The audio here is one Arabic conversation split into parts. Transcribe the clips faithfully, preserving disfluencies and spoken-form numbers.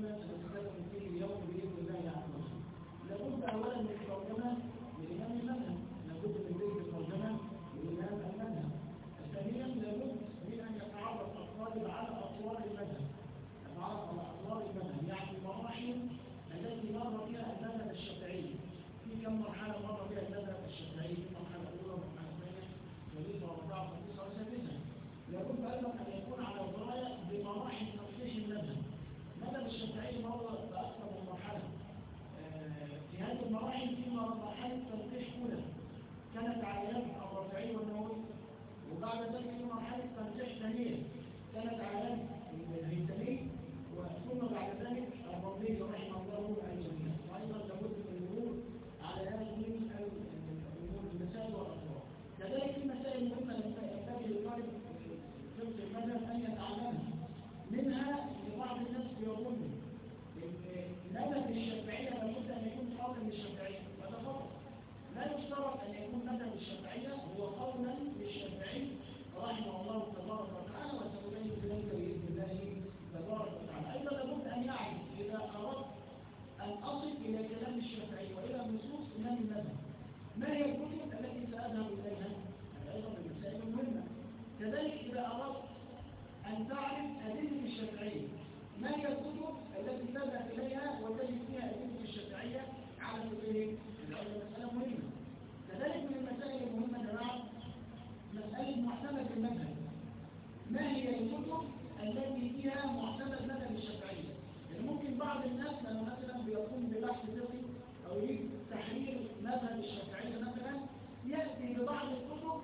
فيما سنتكلم فيه اليوم باذن الله عز وجل. لابد اولا من الترجمه لامام المذهب، لابد من ذكر الترجمه لامام المذهب. ثانيا لابد من ان يتعرف الطالب على اطوار المذهب، يتعرف على اطوار المذهب يعني المراحل التي مر بها المذهب الشافعي. في كم مرحله مر بها المذهب الشافعي؟ في مرحله اولى ومرحله ثانيه ثالثه ورابعه وخامسه وسادسه. لابد ايضا ان يكون على درايه بمراحل تصحيح المذهب. المذهب الشافعي مر باكثر من مرحله. في هذه المراحل في مرحله تنقيح اولى كانت على يد الرافعي والنووي، وبعد ذلك في مرحله تنقيح ثانيه كانت على يد الهيثمي، وثم بعد ذلك الرملي رحمه الله الجميع. وايضا لابد من المرور على هذه الامور المسائل والاطوار. كذلك في مسائل مهمه يحتاج للطالب فقه المذهب ان يتعلمها. منها لبعض الناس يظن المذهب الشافعيه لابد ان يكون قولا للشافعيه، وهذا خطا. لا يشترط ان يكون مذهب الشافعيه هو قولا للشافعي رحمه الله تبارك وتعالى، وسنبين ذلك باذن الله تبارك وتعالى. ايضا لابد ان يعرف اذا اردت ان اصل الى كلام الشافعي والى نصوص امام المذهب ما هي الكتب التي ساذهب اليها، هذا ايضا من المسائل المهمه. كذلك اذا اردت ان تعرف ادله الشافعيه ما هي الكتب التي تذهب اليها وتجد فيها ادله الشافعيه على سبيل العلم، مساله مهمه. كذلك من المسائل المهمه جماعه مساله معتمد المذهب. ما هي الكتب التي فيها معتمد مذهب الشافعيه؟ يعني ممكن بعض الناس لما مثلا بيقوم ببحث فقهي او يريد تحرير مذهب الشافعيه مثلا ياتي ببعض الكتب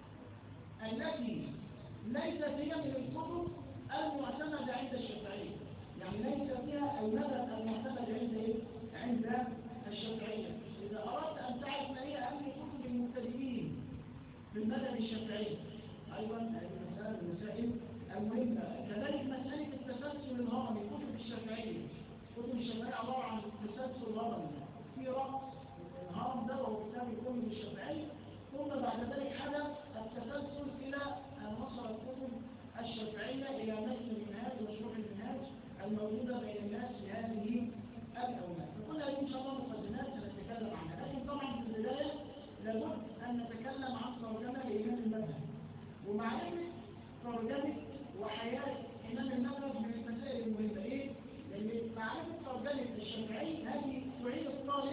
التي ليست هي من الكتب المعتمده عند الشافعيه، يعني ليس فيها المذهب المعتمد عند ايه؟ عند الشافعيه. اذا اردت ان تعرف ما هي اهم كتب المبتدئين في المذهب الشافعي ايضا هذه المساله من المسائل المهمه. كذلك مساله التسلسل الهرمي، كتب الشافعيه كتب الشافعيه عباره عن تسلسل هرمي، في رأس الهرم ده وهو كتاب الكتب الشافعي، ثم بعد ذلك حدث التسلسل الى ان وصلت كتب الشافعيه الى نفس المنهاج وشروح المنهاج الموجوده بين الناس في هذه الاولاد. فكل هذه ان شاء الله مقدمات سنتكلم عنها، لكن طبعا في البدايه لابد ان نتكلم عن ترجمه لامام المذهب ومعرفه ترجمه وحياه امام المذهب من المسائل المهمه. ايه؟ لان معرفه ترجمه الشافعي هذه تعين الطالب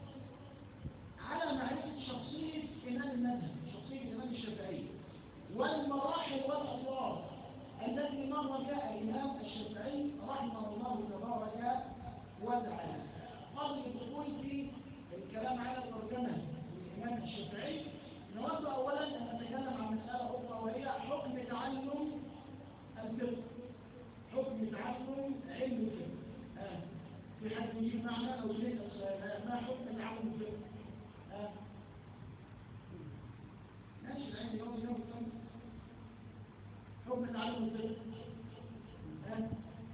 على معرفه شخصيه امام المذهب، شخصيه الامام الشافعي والمراحل والاطوار التي مر بها الامام الشافعي رحمه الله تبارك وتعالى. قبل الدخول في الكلام على ترجمه الامام الشافعي نود اولا ان نتكلم عن مساله اخرى وهي حكم تعلم الفقه. حكم تعلم علم الفقه. آه. في حد يجيب معنا او يريد ما حكم تعلم الفقه؟ آه. ماشي العين يوم يوم يوم حكم تعلم الفقه. آه.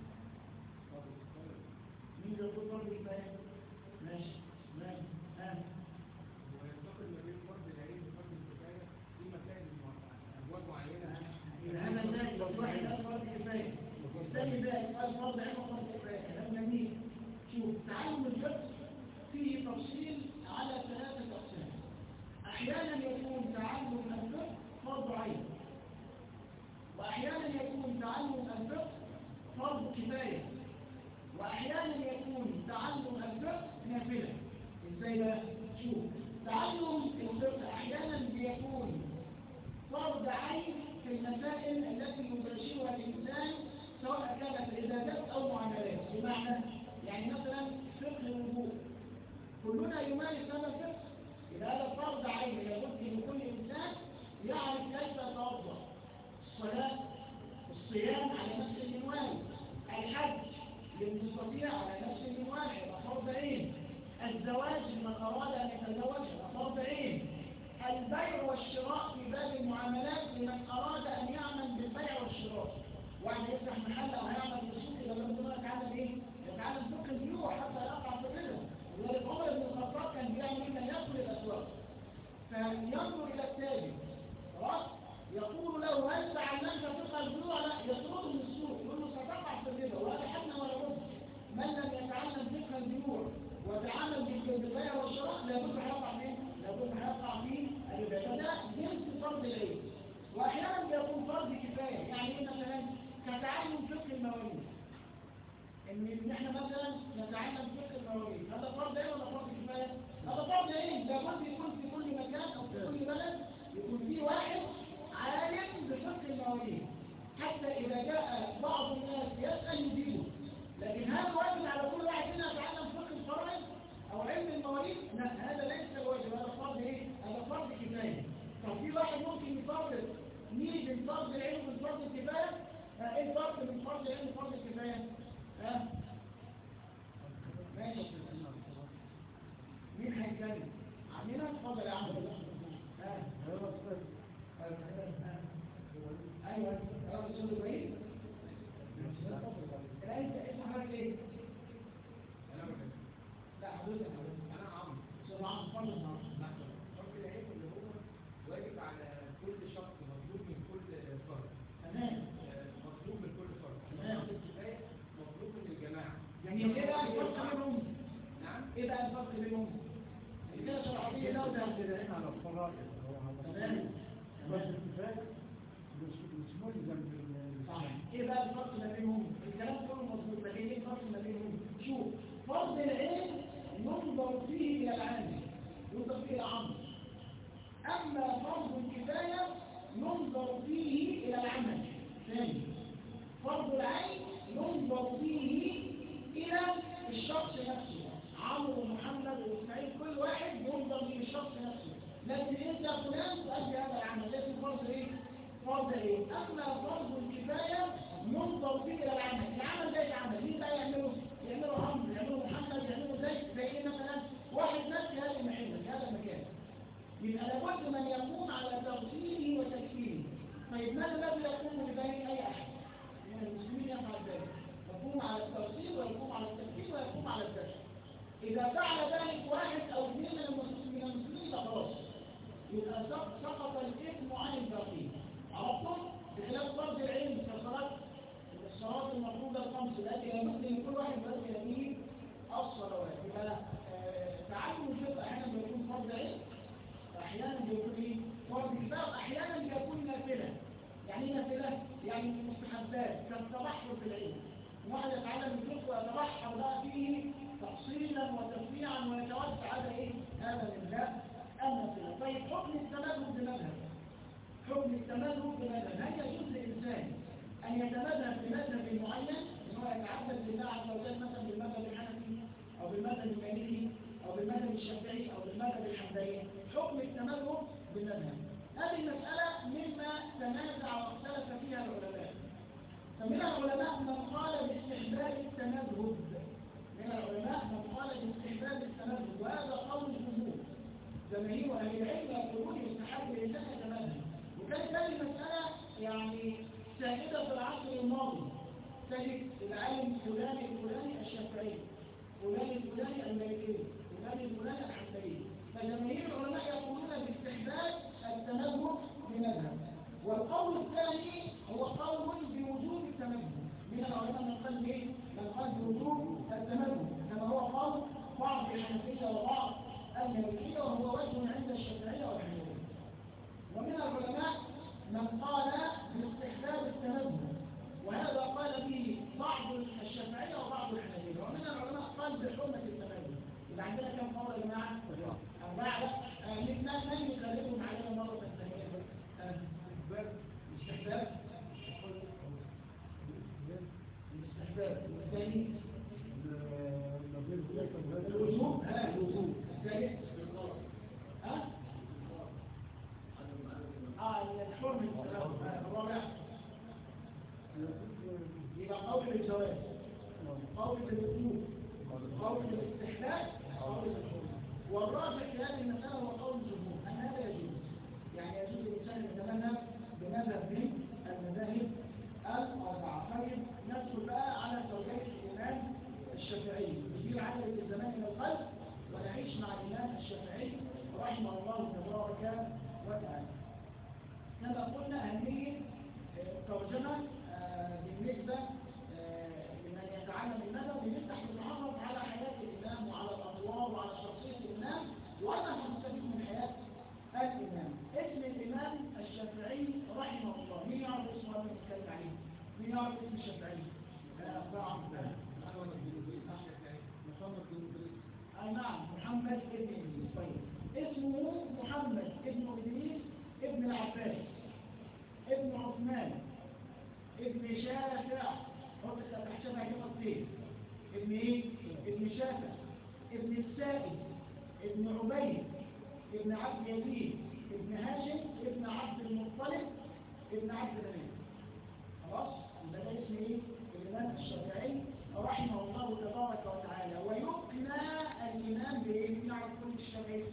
مين يقول فرض الكفايه؟ ماشي ماشي ها وينتقل ما بين فرض العين وفرض الكفايه في مسائل ابواب معينه. هذا ذلك لو واحد قال فرض الكفايه والثاني ده قال فرض عين وفرض الكفايه، كلام جميل. شوف تعلم الفقه فيه تفصيل على ثلاثه اقسام. احيانا يكون تعلم الفقه فرض عين، واحيانا يكون تعلم الفقه فرض كفايه، واحيانا يكون تعلم الفقه نافله. ازاي بقى؟ شوف تعلم الفقه احيانا بيكون فرض عين في المسائل التي يباشرها الانسان سواء كانت عبادات او معاملات. بمعنى يعني مثلا فقه الوضوء كلنا يمارس هذا الفقه، اذا هذا فرض عين لابد لكل انسان يعرف كيف يتوضا. الصلاه الصيام على نفس المنوال، الحج للمستطيع على نفس المنوال يبقى فرض عين، الزواج لمن اراد ان يتزوج يبقى فرض عين، البيع والشراء في باب المعاملات لمن اراد ان يعمل بالبيع والشراء، واحد يفتح محل او هيعمل في السوق اذا لم يكن يتعلم ايه؟ يتعلم فقه البيوع حتى يقع في الربا. ولذلك عمر بن الخطاب كان بيعمل ايه؟ كان يدخل الاسواق فينظر الى التاجر خلاص يقول له هل تعلمت فقه البيوع؟ لا، يطرده من السوق يقول له ستقع في الربا وهذا حدنا ولا بد. ما لابد هيقع فيه لابد هيقع فيه الربا. ده جنس فرض العين. واحيانا بيكون فرض كفايه. يعني ايه مثلا؟ كتعلم فقه المواريث. ان ان احنا مثلا نتعلم فقه المواريث، هذا فرض عين ولا فرض كفايه؟ هذا فرض عين. لابد يكون في كل مكان او في كل بلد يكون في واحد عالم بفقه المواريث، حتى اذا جاء بعض الناس يسال يجيبه. لكن هل واجب على كل واحد منا يتعلم فقه الفرع او علم المواريث؟ لا، هذا ليس واجب، هذا فرض ايه؟ هذا فرض كفايه. طب في واحد ممكن يفرض مين بين فرض العلم وبين فرض الكفايه؟ آه ايه الفرق بين فرض العلم وفرض الكفايه؟ ها؟ آه؟ ماشي. مين هيتكلم؟ عمنا اتفضل يا عم. ها؟ ايوه يا استاذ ابراهيم. انت اسم حضرتك ايه؟ انا بكلم. لا حضرتك انا عمرو. استاذ عمرو اتفضل معاك. فرض العين اللي هو واجب على كل شخص، مطلوب من كل فرد. تمام. مطلوب من كل فرد. تمام. فرض الكفايه مطلوب من الجماعه. يعني ايه بقى الفرق بينهم؟ نعم. ايه بقى الفرق بينهم؟ كده شرعيه لو ده العين على الفرائض. تمام. بس الكفايه مش مش ملزم بال صح. ايه بقى الفرق ما بينهم؟ الكلام كله مظبوط، لكن ايه الفرق ما بينهم؟ شوف، فرض العين ينظر فيه الى العامل، ينظر فيه الى عمرو. اما فرض الكفايه ينظر فيه الى العمل. ثاني، فرض العين ينظر فيه الى الشخص نفسه، عمرو ومحمد واسماعيل كل واحد ينظر فيه الشخص نفسه. لكن انت فلان تؤدي هذا العمل، لكن فرض ايه؟ فرض ايه؟ اما فرض الكفايه ينظر فيه الى العمل. العمل ده يتعمل، مين بقى يعمله؟ يعمله عمرو، يعمله محمد، يعمله زي زي ايه مثلا؟ واحد مات في هذا المحل في هذا المكان. يبقى لابد من يقوم على تغسيله وتكفيره. طيب من الذي يقوم بذلك؟ اي احد من المسلمين يفعل ذلك، يقوم على التغسيل ويقوم على التكفير ويقوم على الدفن. اذا فعل ذلك واحد او اثنين من المسلمين فخلاص يبقى سقط الاثم عن الباقين. عرفتم؟ بخلاف فرض العلم كصلاه الصلاه المفروضه الخمس التي لابد ان كل واحد يؤدي هذه الصلوات. يبقى تعلم الفقه احيانا بيكون فرض علم، احيانا بيكون ايه؟ فرض كفايه، احيانا بيكون نافله. يعني ايه نافله؟ يعني مستحبات كالتبحر في العلم. واحد يتعلم الفقه ويتبحر بقى فيه تفصيلا وتفريعا ويتوسع، هذا ايه؟ هذا من باب النافله. طيب حكم التمذهب بمذهب. حكم التمذهب بمذهب، هل يجوز للانسان ان يتمذهب بمذهب معين؟ ان هو يتعبد لله عز وجل مثلا بالمذهب الحنفي او بالمذهب المالكي او بالمذهب الشافعي او بالمذهب الحنبلي؟ حكم التمذهب بالمذهب، هذه المساله مما تنازع واختلف فيها العلماء. فمن العلماء من قال باستحباب التمذهب، من العلماء من قال باستحباب التمذهب، وهذا قول الجمهور. جماهير اهل العلم يقولون يستحب للانسان يتمذهب. وكانت هذه المساله يعني سائده في العصر الماضي. تجد العالم فلان الفلاني الشافعي، فلان الفلاني المالكي، فلان الفلاني الحنبلي. فجماهير العلماء يقولون باستحباب التمذهب بمذهب. والقول الثاني هو قول بوجوب التمذهب. من العلماء من قال ايه؟ من قال بوجوب التمذهب، كما هو قول بعض الحنفيه وبعض المالكيه، وهو وجه عند الشافعيه والحنبليه. ومن العلماء من قال باستحباب التمذهب، وهذا قال به بعض الشافعيه وبعض الحنابلة. ومن العلماء قال بحرمه التمذهب. يبقى عندنا كم قول يا جماعه؟ اربعه. من من يخالفهم علينا مره ثانيه؟ الاستحباب، الاستحباب والثاني الوجوب. ها الوجوب. الثالث ها اه الحرمه. الرابع يبقى قول بالجواز، قول بالوجوب، قول بالاستحباب، قول بالحرمه. والراجح في هذه المساله هو قول الجمهور ان هذا يجوز. يعني يجوز الانسان يتمذهب بمذهب من المذاهب الاربعه. طيب ندخل بقى على توجيه الامام الشافعي. نجيب عدد الزمان من القلب ونعيش مع الامام الشافعي رحمه الله تبارك وتعالى. كما قلنا اهميه الترجمه بالنسبه لمن يتعلم المذهب، بنفتح نتعرف على حياه الامام وعلى الاطوار وعلى شخصيه الامام، محمد ابن إدريس ابن العباس ابن عثمان ابن شافع هو تحسبها كده خطين ابن ايه؟ ابن شافع ابن السائب ابن عبيد ابن عبد يزيد ابن هاشم ابن عبد المطلب ابن عبد المناف. خلاص؟ يبقى ده اسم ايه؟ الإمام الشافعي رحمه الله تبارك وتعالى. ويقنى الإمام بإيه؟ نعرف كل الشافعي.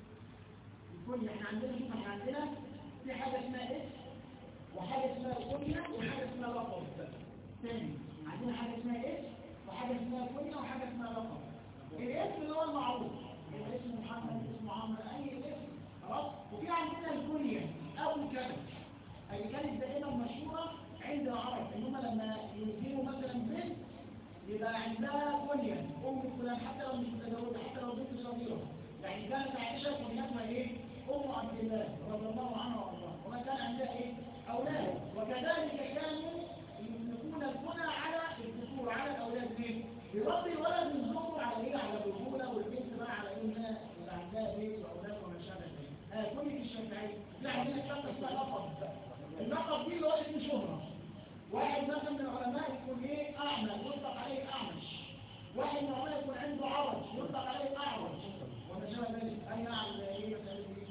الكل احنا عندنا شوف احنا عندنا في حاجة اسمها اسم وحاجة اسمها كنية وحاجة اسمها لقب. تاني عندنا حاجة اسمها اسم وحاجة اسمها كنية وحاجة اسمها لقب. الاسم اللي هو المعروف يبقى اسم محمد اسم عمرو أي اسم. خلاص؟ وفي عندنا الكنية أو الكلمة اللي كانت دائما مشهورة عند العرب انهم لما ينزلوا مثلا بنت يبقى عندها كنية ام فلان حتى لو مش متزوجة حتى لو بنت صغيرة. يعني كانت عائشة كنيتها ايه؟ ام عبد الله رضي الله عنها وارضاها وما كان عندها ايه؟ اولاد. وكذلك كانوا يطلقون الكنى على الذكور على الاولاد ليه؟ يربي الولد ينظروا على ايه؟ على الرجولة والبنت بقى على انها اللي عندها بيت واولاد وما شابه ذلك. ها كنية الشافعي دي عندنا كلمة اسمها لقب. اللقب دي اللي هو اسم شهرة. واحد مثلا من العلماء يكون ايه؟ اعمى يطلق عليه اعمش. واحد من العلماء يكون عنده عرج يطلق عليه اعرج وما شابه ذلك. اي نعم ايه مثلا ايه؟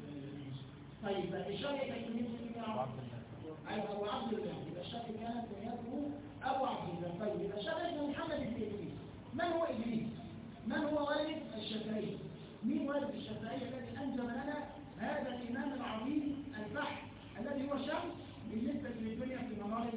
طيب الشافعي كان كنيته ايه؟ ايوه ابو عبد الله. يبقى الشافعي كانت كنيته ابو عبد الله. طيب يبقى الشافعي اسمه محمد بن ادريس. من هو ادريس؟ من هو والد الشافعي؟ مين والد الشافعي الذي انجب لنا هذا الامام العظيم البحر الذي هو شمس بالنسبة للدنيا في منارة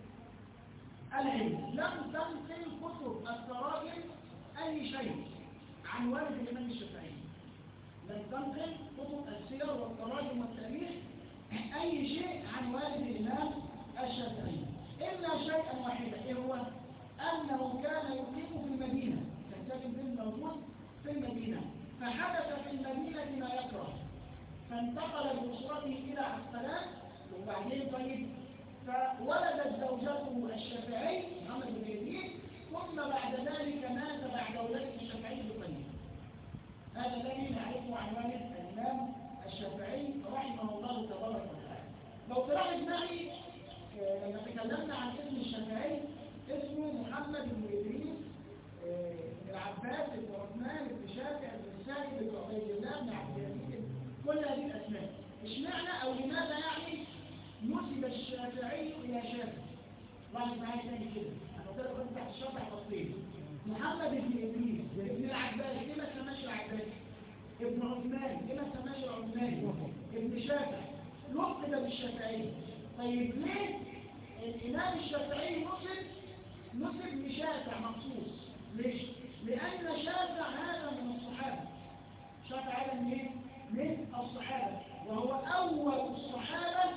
العلم؟ لم تنقل كتب التراجم أي شيء عن والد الإمام الشافعي. لم تنقل كتب السير والتراجم والتاريخ أي شيء عن والد الإمام الشافعي إلا شيئا واحدا. إيه هو؟ أنه كان يقيم في المدينة. كان ساكن في موجود في المدينة فحدث في المدينة ما يكره فانتقل بأسرته إلى عسقلان. وبعدين طيب فولدت زوجته الشافعي محمد بن ادريس ثم بعد ذلك مات بعد ولادة الشافعي بقليل. هذا الذي نعرفه عن والد الإمام الشافعي رحمه الله تبارك وتعالى. لو تلاحظ معي لما تكلمنا عن اسم الشافعي اسمه محمد بن ادريس بن العباس بن عثمان بن شافع بن السائب بن عبيد الله بن عبد اليزيد كل هذه الاسماء. اشمعنى او لماذا يعني نسب الشافعي الى شافع؟ لاحظ معايا تاني كده انا قلت لك تحت الشرح خطين. محمد بن ادريس ابن العباس ليه ما سماش العباس؟ ابن عثمان ليه ما سماش العثماني؟ ابن شافع لقب بالشافعي. طيب ليه الامام الشافعي نسب نسب لشافع مخصوص؟ ليش؟ لان شافع هذا من الصحابه. شافع هذا من ايه؟ من الصحابه وهو اول الصحابه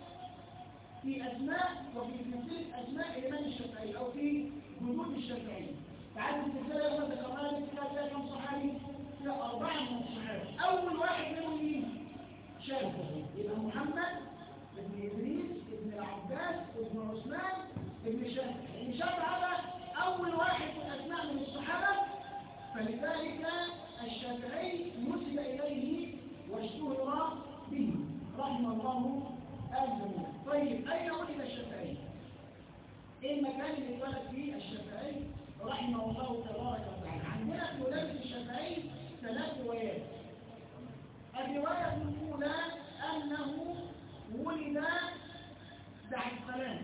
في أسماء وفي سلسلة أسماء الإمام الشافعي أو في جدود الشافعي. تعالوا السلسلة يوم ذكرناها السلسلة فيها كم صحابي؟ فيها أربعة من الصحابة. أول واحد منهم مين؟ شافعي. يبقى محمد ابن إدريس ابن العباس ابن عثمان ابن شافعي. يعني شافعي هذا أول واحد من أسماء من الصحابة فلذلك الشافعي نسب إليه واشتهر به رحمه الله الجميع. طيب أين ولد الشافعي؟ إيه المكان اللي اتولد فيه الشافعي رحمه الله تبارك وتعالى؟ عندنا في ولادة الشافعي ثلاث روايات. الرواية الأولى أنه ولد بعسقلان.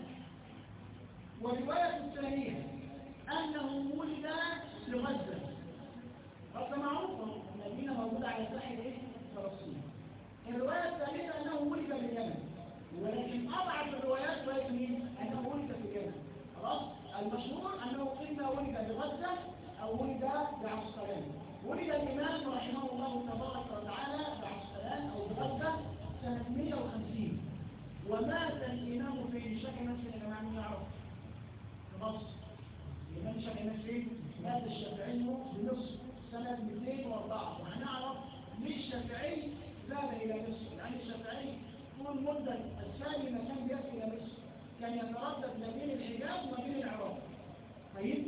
والرواية الثانية أنه ولد في غزة. غزة معروفة المدينة موجودة على ساحل فلسطين. الرواية الثالثة أنه ولد باليمن. ولكن أضعف الروايات رواية مين؟ أنه ولد في اليمن. خلاص؟ المشهور أنه إما ولد بغزة أو ولد بعسقلان. ولد الإمام رحمه الله تبارك وتعالى بعسقلان أو بغزة سنة مئة وخمسين. ومات الإمام في شكل نفسه يا جماعة مين يعرف؟ في مصر. الإمام شكل نفسه مات الشافعي بمصر سنة مئتين وأربعة. وهنعرف ليه الشافعي ذهب إلى مصر. يعني الشافعي طول مدة الثاني ما كان بيأتي إلى مصر كان يتردد ما بين الحجاز وما بين العراق. طيب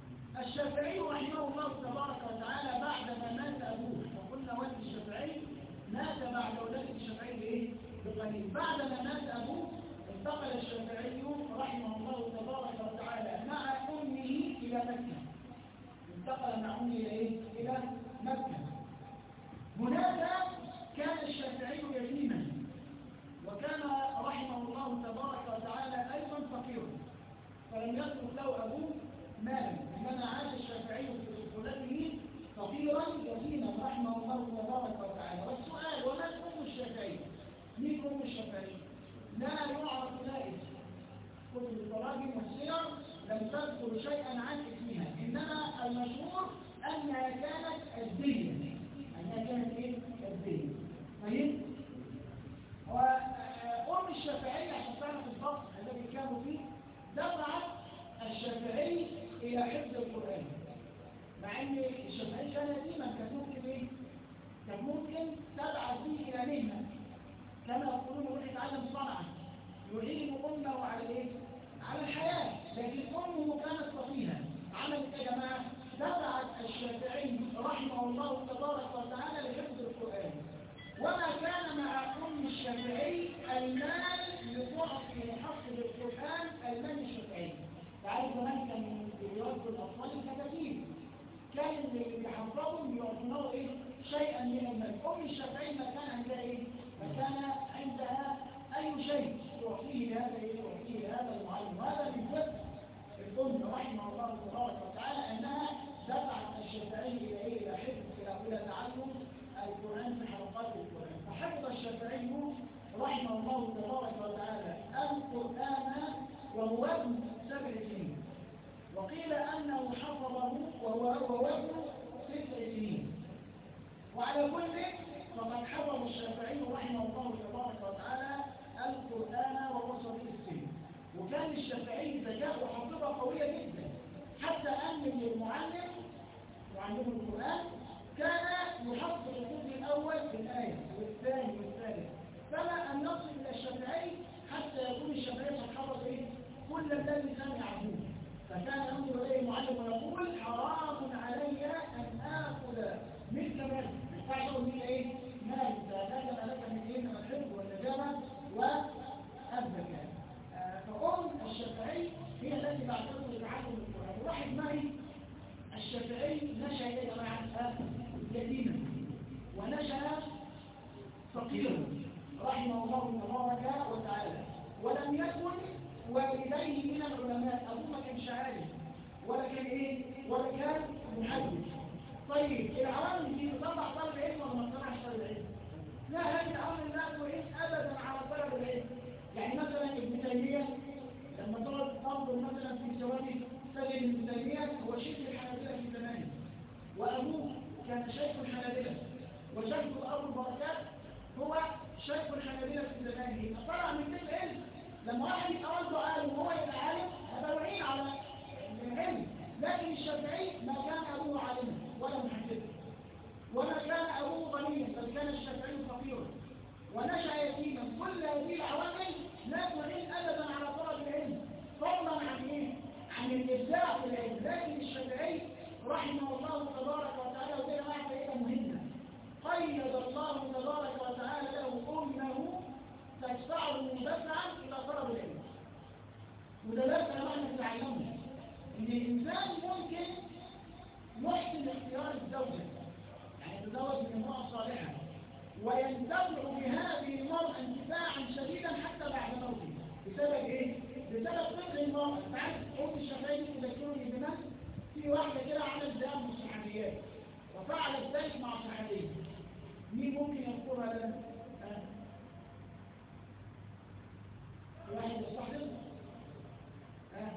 الشافعي رحمه الله تبارك وتعالى بعد ما مات أبوه وقلنا والد الشافعي مات بعد ولادة الشافعي بإيه؟ بقليل. بعدما مات أبوه انتقل الشافعي رحمه الله تبارك وتعالى مع أمه إلى مكة. انتقل مع أمه إلى إيه؟ إلى مكة. هناك كان الشافعي يتيما، وكان رحمه الله تبارك وتعالى أيضا فقيرا، فلم يترك له أبوه مالا، إنما عاش الشافعي في طفولته فقيرا يتيما رحمه الله تبارك وتعالى. والسؤال: ومن أم الشافعي؟ مين أم الشافعي؟ لا يعرف ذلك. كتب التراجم والسير لم تذكر شيئا عن اسمها، إنما المشهور أنها كانت أزدية. أنها كانت إيه؟ أزدية. طيب؟ وأم الشافعي عشان تعرف الفصل الذي كانوا فيه دفعت الشافعي إلى حفظ القرآن، مع أن الشافعي كان يتيما. كان ممكن إيه؟ كان ممكن تبعث فيه إلى مهنة، كما يقولون يروح يتعلم صنعة يعين أمه على إيه؟ على الحياة، لكن أمه كانت فقيهة. عملت يا جماعة دفعت الشافعي رحمه الله تبارك وتعالى لحفظ القرآن. وما كان مع أم الشافعي المال لتعطي محفظ القرآن المال الشافعي. تعالوا زمان كان بيوزوا الأطفال الكتاتيب، كان اللي بيحفظهم بيعطونه إيه؟ شيئا من المال. أم الشافعي ما كان عندها إيه؟ ما كان عندها أي شيء تعطيه لهذا إيه؟ تعطيه لهذا المعلم. وهذا من فضل الأم رحمه الله تبارك وتعالى أنها دفعت الشافعي إلى إيه؟ إلى حفظ إلى تعلم القرآن في حلقات القرآن. فحفظ الشافعي رحمه الله تبارك وتعالى القرآن وهو ابن سبع سنين، وقيل أنه حفظه وهو ابن ست سنين. وعلى كل فقد حفظ الشافعي رحمه الله تبارك وتعالى القرآن وهو صغير السن. وكان الشافعي ذكاء وحافظة قوية جدا، حتى أن المعلم معلم القرآن كان يحفظ الجزء الأول في الآية والثاني والثالث، فما أن نصل إلى الشافعي حتى يكون الشافعي قد حفظ إيه؟ كل الذي سمعه. فكان ينظر إليه المعلم ويقول: حرام علي أن آكل مثل مال. فاعتبر من إيه؟ مال. فهذا لك من إيه؟ من الحفظ والنجابة والذكاء. فأم الشافعي هي التي تعتبر لتعلم القرآن. واحد معي الشافعي نشأ يا جماعة يتيما ونشأ فقيرا رحمه الله تبارك وتعالى، ولم يكن والديه من العلماء. أبوه ما كانش عالم ولا كان إيه؟ ولا كان محدث. طيب العوامل دي تطلع طالب علم ولا ما تطلعش طالب علم؟ لا، هذه العوامل لا تعين أبدا على طلب العلم. يعني مثلا ابن تيمية لما تقعد تنظر مثلا في ثواني تجد ابن تيمية هو شيخ الحنابلة في زمانه، وأبوه كان شيخ الحنابلة، وشيخ أبو البركات هو شيخ الحنابلة في زمانه. فطلع من كل علم. لما واحد يتقال له عالم وهو يبقى عالم هذا يعين على العلم. لكن الشافعي ما كان أبوه عالما ولا محدثا، وما كان أبوه غنيا، بل كان الشافعي فقيرا ونشأ يتيما. كل هذه العوامل لا تعين أبدا على طلب العلم، فضلا عن إيه؟ عن الإبداع في العلم. لكن الشافعي رحمه الله تبارك وتعالى وده معه فائدة مهمة: قيد الله تبارك وتعالى له أمه تدفعه دفعا إلى طلب العلم. وده لا معنى تعلمه إن الإنسان ممكن يحسن اختيار الزوجة، يعني يتزوج من امرأة صالحة وينتفع بهذه المرأة انتفاعا شديدا حتى بعد موته. بسبب ايه؟ بسبب فقه المرأة. تعرف أم الشافعي تذكرني بمن؟ في واحدة كده عملت زي من الصحابيات وفعلت ذلك مع صحابي. مين ممكن يذكرها لنا؟ أه؟ واحد يستحضر؟ أه؟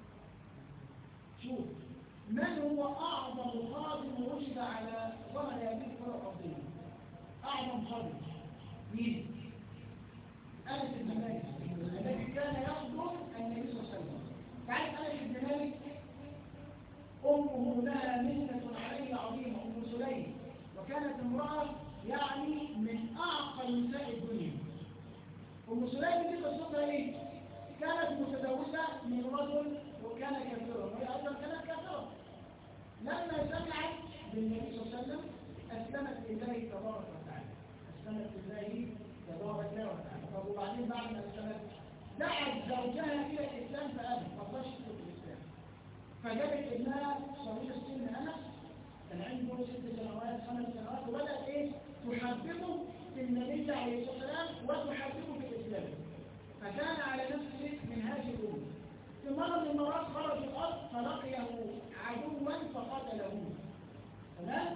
شوف من هو أعظم خادم وجد على ظهر هذه الكرة الأرضية؟ أعظم خادم مين؟ أنس بن مالك الذي كان يخدم النبي صلى الله عليه وسلم. تعرف أنس بن مالك أمه لها منة عليه عظيمة، أم سليم، وكانت امرأة يعني من أعقل نساء الدنيا. أم سليم دي قصتها إيه؟ كانت متزوجة من رجل وكان كافرا، وهي أيضا كانت كافرة. لما سمعت بالنبي صلى الله عليه وسلم أسلمت لله تبارك وتعالى، أحسنت الله تبارك وتعالى. طب وبعدين بعد ما أسلمت دعت زوجها إلى الإسلام فأبت ما رضاش تدخل في الإسلام. فجابت ابنها صغير السن أنس كان عنده ست سنوات خمس سنوات وبدأت إيه؟ تحببه في النبي عليه الصلاة والسلام وتحببه في الإسلام. فكان على نفس منهاج الأمة. في مرة من المرات خرج الأرض فلقيه عدوا فقتله. تمام؟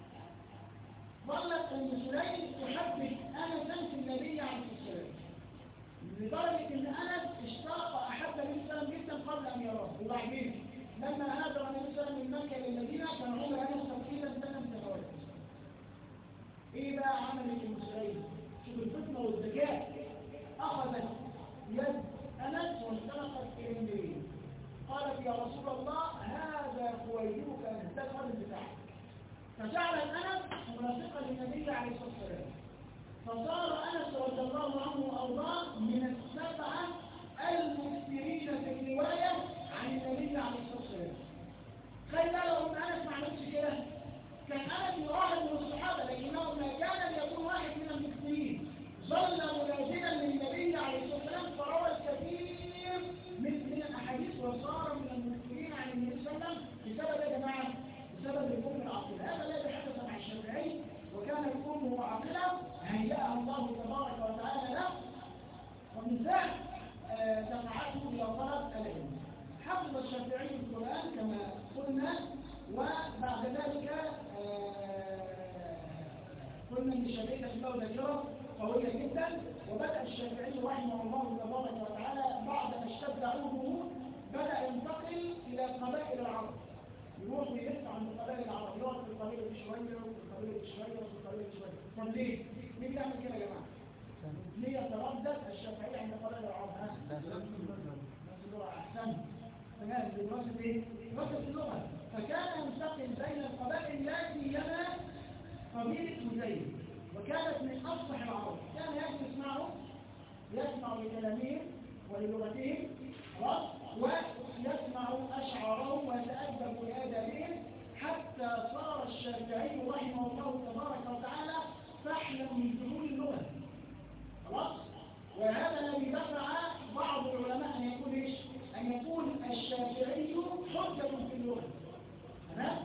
ظلت أم سليم تحبب أنسا في النبي عليه الصلاة والسلام لدرجة أن أنس اشتاق أحب النبي صلى الله عليه وسلم جدا قبل أن يراه. وبعدين لما هاجر النبي صلى الله عليه وسلم من مكة إلى المدينة كان عمر أنس تقريبا ثمان سنوات. إيه بقى عملت أم سليم؟ شوف الفطنة والذكاء. أخذت يد أنس وانطلقت إلى المدينة. قالت يا رسول الله هذا خويلوك ده الفضل بتاعك. فجعل أنس مرافقا للنبي عليه الصلاة والسلام. فصار أنس رضي الله عنه وأرضاه من السبعة المكثرين في الرواية عن النبي عليه الصلاة والسلام. خلي بالكم أن أنس ما عملش كده. كان أنس واحد من الصحابة لكنه ما كان ليكون واحد من المكثرين. ظل ملازما للنبي عليه الصلاة والسلام فروى الكثير من الأحاديث وصار من المكثرين عن النبي صلى الله عليه وسلم. بسبب يا جماعة؟ بسبب الأم العاقلة. هذا الذي حدث مع الشافعي وكان الأم عاقلة هيأها الله تبارك وتعالى له ومن ذلك دفعته إلى طلب العلم. حفظ الشافعي القرآن كما قلنا وبعد ذلك قلنا ان الشافعي له ذاكرة قوية جدا. وبدأ الشافعي رحمه الله تبارك وتعالى بعد ما اشتد عوده بدأ ينتقل إلى قبائل العرب. يروح ويلف عند قبائل العرب يقعد في القبيلة دي شوية وفي القبيلة دي شوية وفي القبيلة دي شوية. طب ليه؟ مين بيعمل كده يا جماعة؟ ليه يتردد الشافعي عند قبائل العرب؟ ها؟ نفس اللغة أحسن. تمام بدراسة إيه؟ دراسة اللغة. فكان ينتقل بين القبائل لا سيما قبيلة هذيل وكانت من أفصح العرب. كان يجلس معهم يسمع لكلامهم وللغتهم خلاص ويسمع أشعارهم ويتأدب لآدابهم حتى صار الشافعي رحمه الله تبارك وتعالى فحلا من فنون اللغة. خلاص؟ وهذا الذي دفع بعض العلماء أن يكون إيش؟ أن يكون الشافعي حجة في اللغة. تمام؟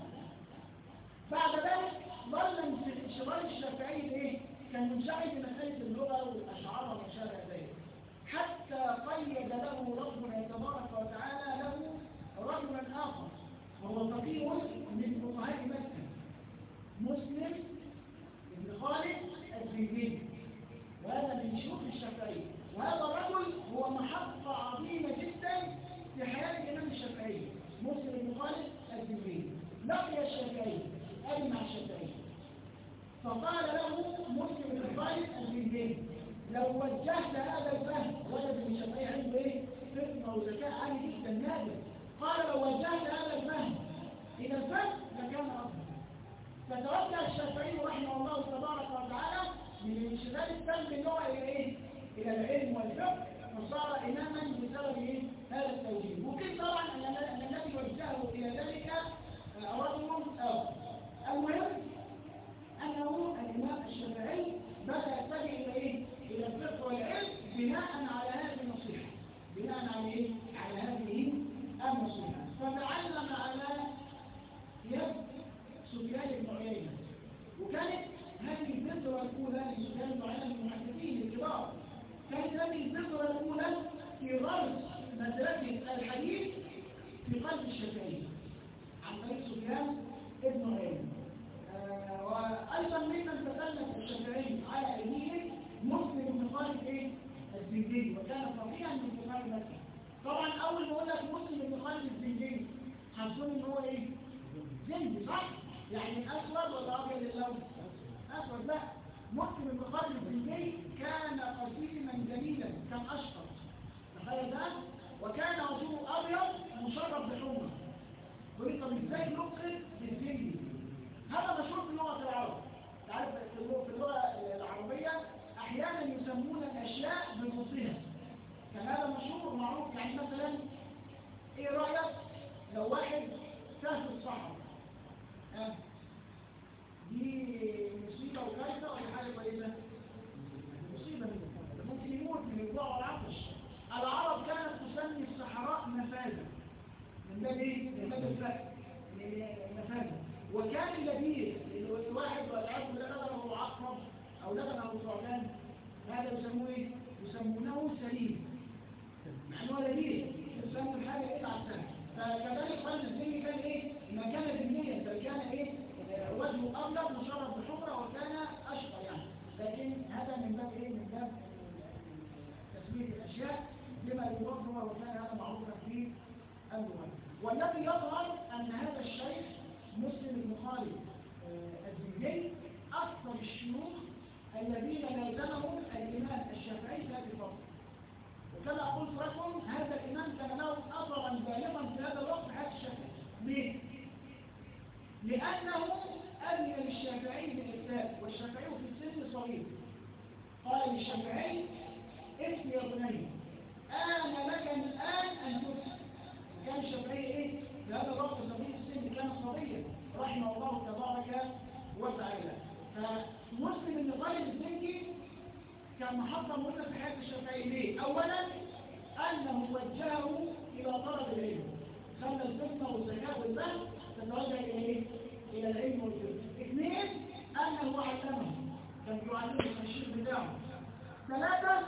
بعد ذلك ظل انشغال الشافعي إيه؟ كان منشغل بمسألة اللغة والأشعار وما شابه ذلك. حتى قيد له ربنا تبارك وتعالى له رجلا آخر وهو فقيه من فقهاء مكة مسلم بن خالد الزنجي وهذا من شيوخ الشافعي. وهذا الرجل هو محطة عظيمة جدا في حياة الإمام الشافعي مسلم بن خالد الزنجي. لقي الشافعي قال مع الشافعي فقال له مسلم بن خالد الزنجي لو وجهت هذا الفهم ولد من الشافعي عنده ايه؟ فطنة وذكاء عالي جدا نادر. قال لو وجهت هذا الفهم إلى الفهم لكان أفضل. فتوجه الشافعي رحمه الله تبارك وتعالى من انشغال الفهم باللغة إلى إيه؟ إلى العلم والفقه فصار إماما بسبب إيه؟ هذا التوجيه. ممكن طبعا أن الذي وجهه إلى ذلك رجل آخر. المهم أنه الإمام الشافعي بدأ يتجه إلى إيه؟ إلى الفقه والعلم بناء على هذه النصيحة. بناء على إيه؟ على هذه النصيحة. فتعلم على يد سفيان بن عيينة. وكانت هذه الذكرى الأولى لسفيان بن عيينة من المحدثين الكبار. كانت هذه الذكرى الأولى في غرس مدرسة الحديث في قلب الشافعي عن طريق سفيان بن عيينة. آه وأيضا ممن تكلم الشافعي على أيديه مسلم بن خالد إيه؟ الزنجي وكان فقيها من فقهاء مكة. طبعا أول ما أقول لك مسلم بن خالد الزنجي هتقول إن هو إيه؟ زنجي صح؟ يعني أسود ولا أبيض اللون؟ أسود لا. مسلم بن خالد الزنجي كان قسيما جميلا كان أشقر. تخيل ده؟ وكان وجهه أبيض مشرب بحمرة. يقول طب إزاي نقصد بالزنجي؟ هذا مشهور في لغة العرب. تعرف في اللغة العربية أحيانا يسمون الأشياء بنصها. كان هذا مشهور معروف. يعني مثلا إيه رأيك لو واحد تاه في الصحراء؟ ها؟ دي مصيبة وكارثة ولا حاجة كويسة؟ وكان اللبيب الواحد والعياذ بالله لبنه عقرب او لبنه ثعبان، هذا يسموه ايه؟ يسمونه سليم، مع انه لبيب يسموا الحاجه ايه العسل. فكذلك قال الزني كان ايه؟ ما كان ذنيا، بل كان ايه؟ وجهه ابيض مشرب بحمره وكان اشقى يعني، لكن هذا من باب ايه؟ من باب تسميه الاشياء بما يوضح، وكان هذا معروفا في اللغه. والذي يظهر ان هذا الشيخ مسلم بن خالد الزنجي اكثر الشيوخ الذين لازمهم الامام الشافعي في هذه الفتره. وكما قلت لكم هذا الامام كان له اثرا بالغا في هذا الوقت في حياه الشافعي. ليه؟ لانه اذن للشافعي بالافتاء، والشافعي في السن صغير. قال للشافعي: اسم يا بني، آن لك الآن أن تفتح. كان الشافعي إيه؟ في هذا الوقت صغير السن، كان صبيا رحمه الله تبارك وتعالى. فمسلم بن خالد الزنجي كان محطة مهمة في حياة الشافعي. ليه؟ أولا أنه وجهه إلى طلب العلم، خلى الفتنة والذكاء والفهم تتوجه إلى إيه؟ إلى العلم والفقه. اثنين، أنه علمه، كان يعلمه الشيخ بتاعه. ثلاثة،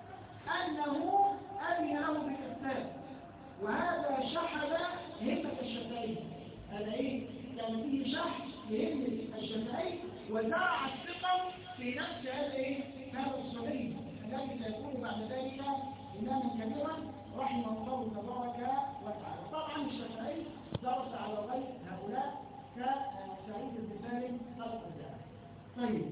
أنه أذن له بالإفتاء، وهذا شحذ همة الشافعي. هذا إيه؟ كان فيه شحذ لهمة الشافعي، وزرع الثقة في نفس هذا إيه؟ هذا الصبي الذي سيكون بعد ذلك إماما كبيرا رحمه الله تبارك وتعالى. طبعا الشافعي درس على غير هؤلاء كسعيد بن سالم القزاز. طيب،